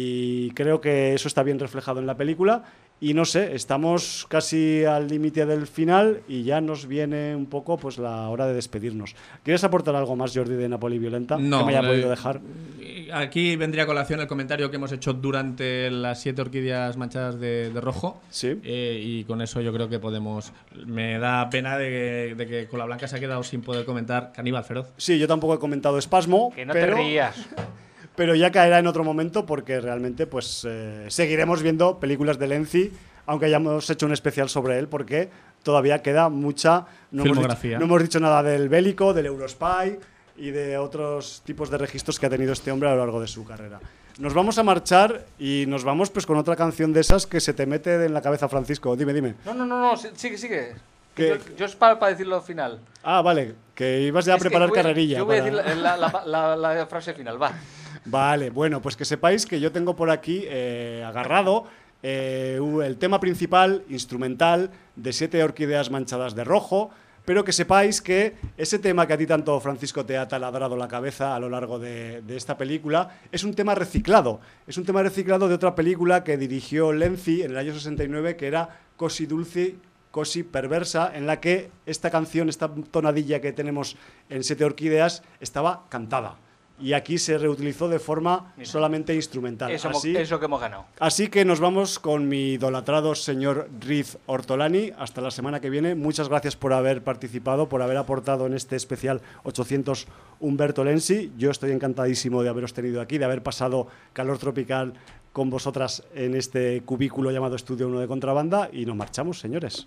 y creo que eso está bien reflejado en la película. Y no sé, estamos casi al límite del final y ya nos viene un poco pues la hora de despedirnos. ¿Quieres aportar algo más, Jordi, de Nápoles violenta? No, que me haya eh, podido dejar. Aquí vendría a colación el comentario que hemos hecho durante las siete orquídeas manchadas de, de rojo. Sí. Eh, y con eso yo creo que podemos... Me da pena de que, de que Cola Blanca se ha quedado sin poder comentar Caníbal Feroz. Sí, yo tampoco he comentado Espasmo. Que no pero... te rías. Pero ya caerá en otro momento, porque realmente pues eh, seguiremos viendo películas de Lenzi, aunque hayamos hecho un especial sobre él, porque todavía queda mucha... No filmografía. Hemos dicho, no hemos dicho nada del bélico, del Eurospy y de otros tipos de registros que ha tenido este hombre a lo largo de su carrera. Nos vamos a marchar y nos vamos pues con otra canción de esas que se te mete en la cabeza, Francisco. Dime, dime. No, no, no, no, sigue, sigue. ¿Qué? Yo, yo es para, para decirlo al final. Ah, vale, que ibas ya a Es que preparar voy- carrerilla. Yo voy para- a decir la, la- la- la- la frase final, va. Vale, bueno, pues que sepáis que yo tengo por aquí eh, agarrado eh, el tema principal, instrumental, de Siete orquídeas manchadas de rojo, pero que sepáis que ese tema que a ti tanto, Francisco, te ha taladrado la cabeza a lo largo de, de esta película es un tema reciclado. Es un tema reciclado de otra película que dirigió Lenzi en el año sesenta y nueve, que era Così Dulce, Così Perversa, en la que esta canción, esta tonadilla que tenemos en Siete orquídeas, estaba cantada. Y aquí se reutilizó de forma Mira. solamente instrumental. Eso, hemos- Así, eso que hemos ganado. así que nos vamos con mi idolatrado señor Riz Ortolani. Hasta la semana que viene. Muchas gracias por haber participado, por haber aportado en este especial ochocientos Umberto Lenzi. Yo estoy encantadísimo de haberos tenido aquí, de haber pasado calor tropical con vosotras en este cubículo llamado Estudio uno de Contrabanda. Y nos marchamos, señores.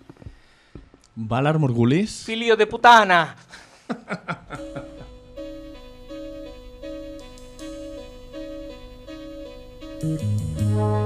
Valar Morgulis. Filio de putana. Thank you.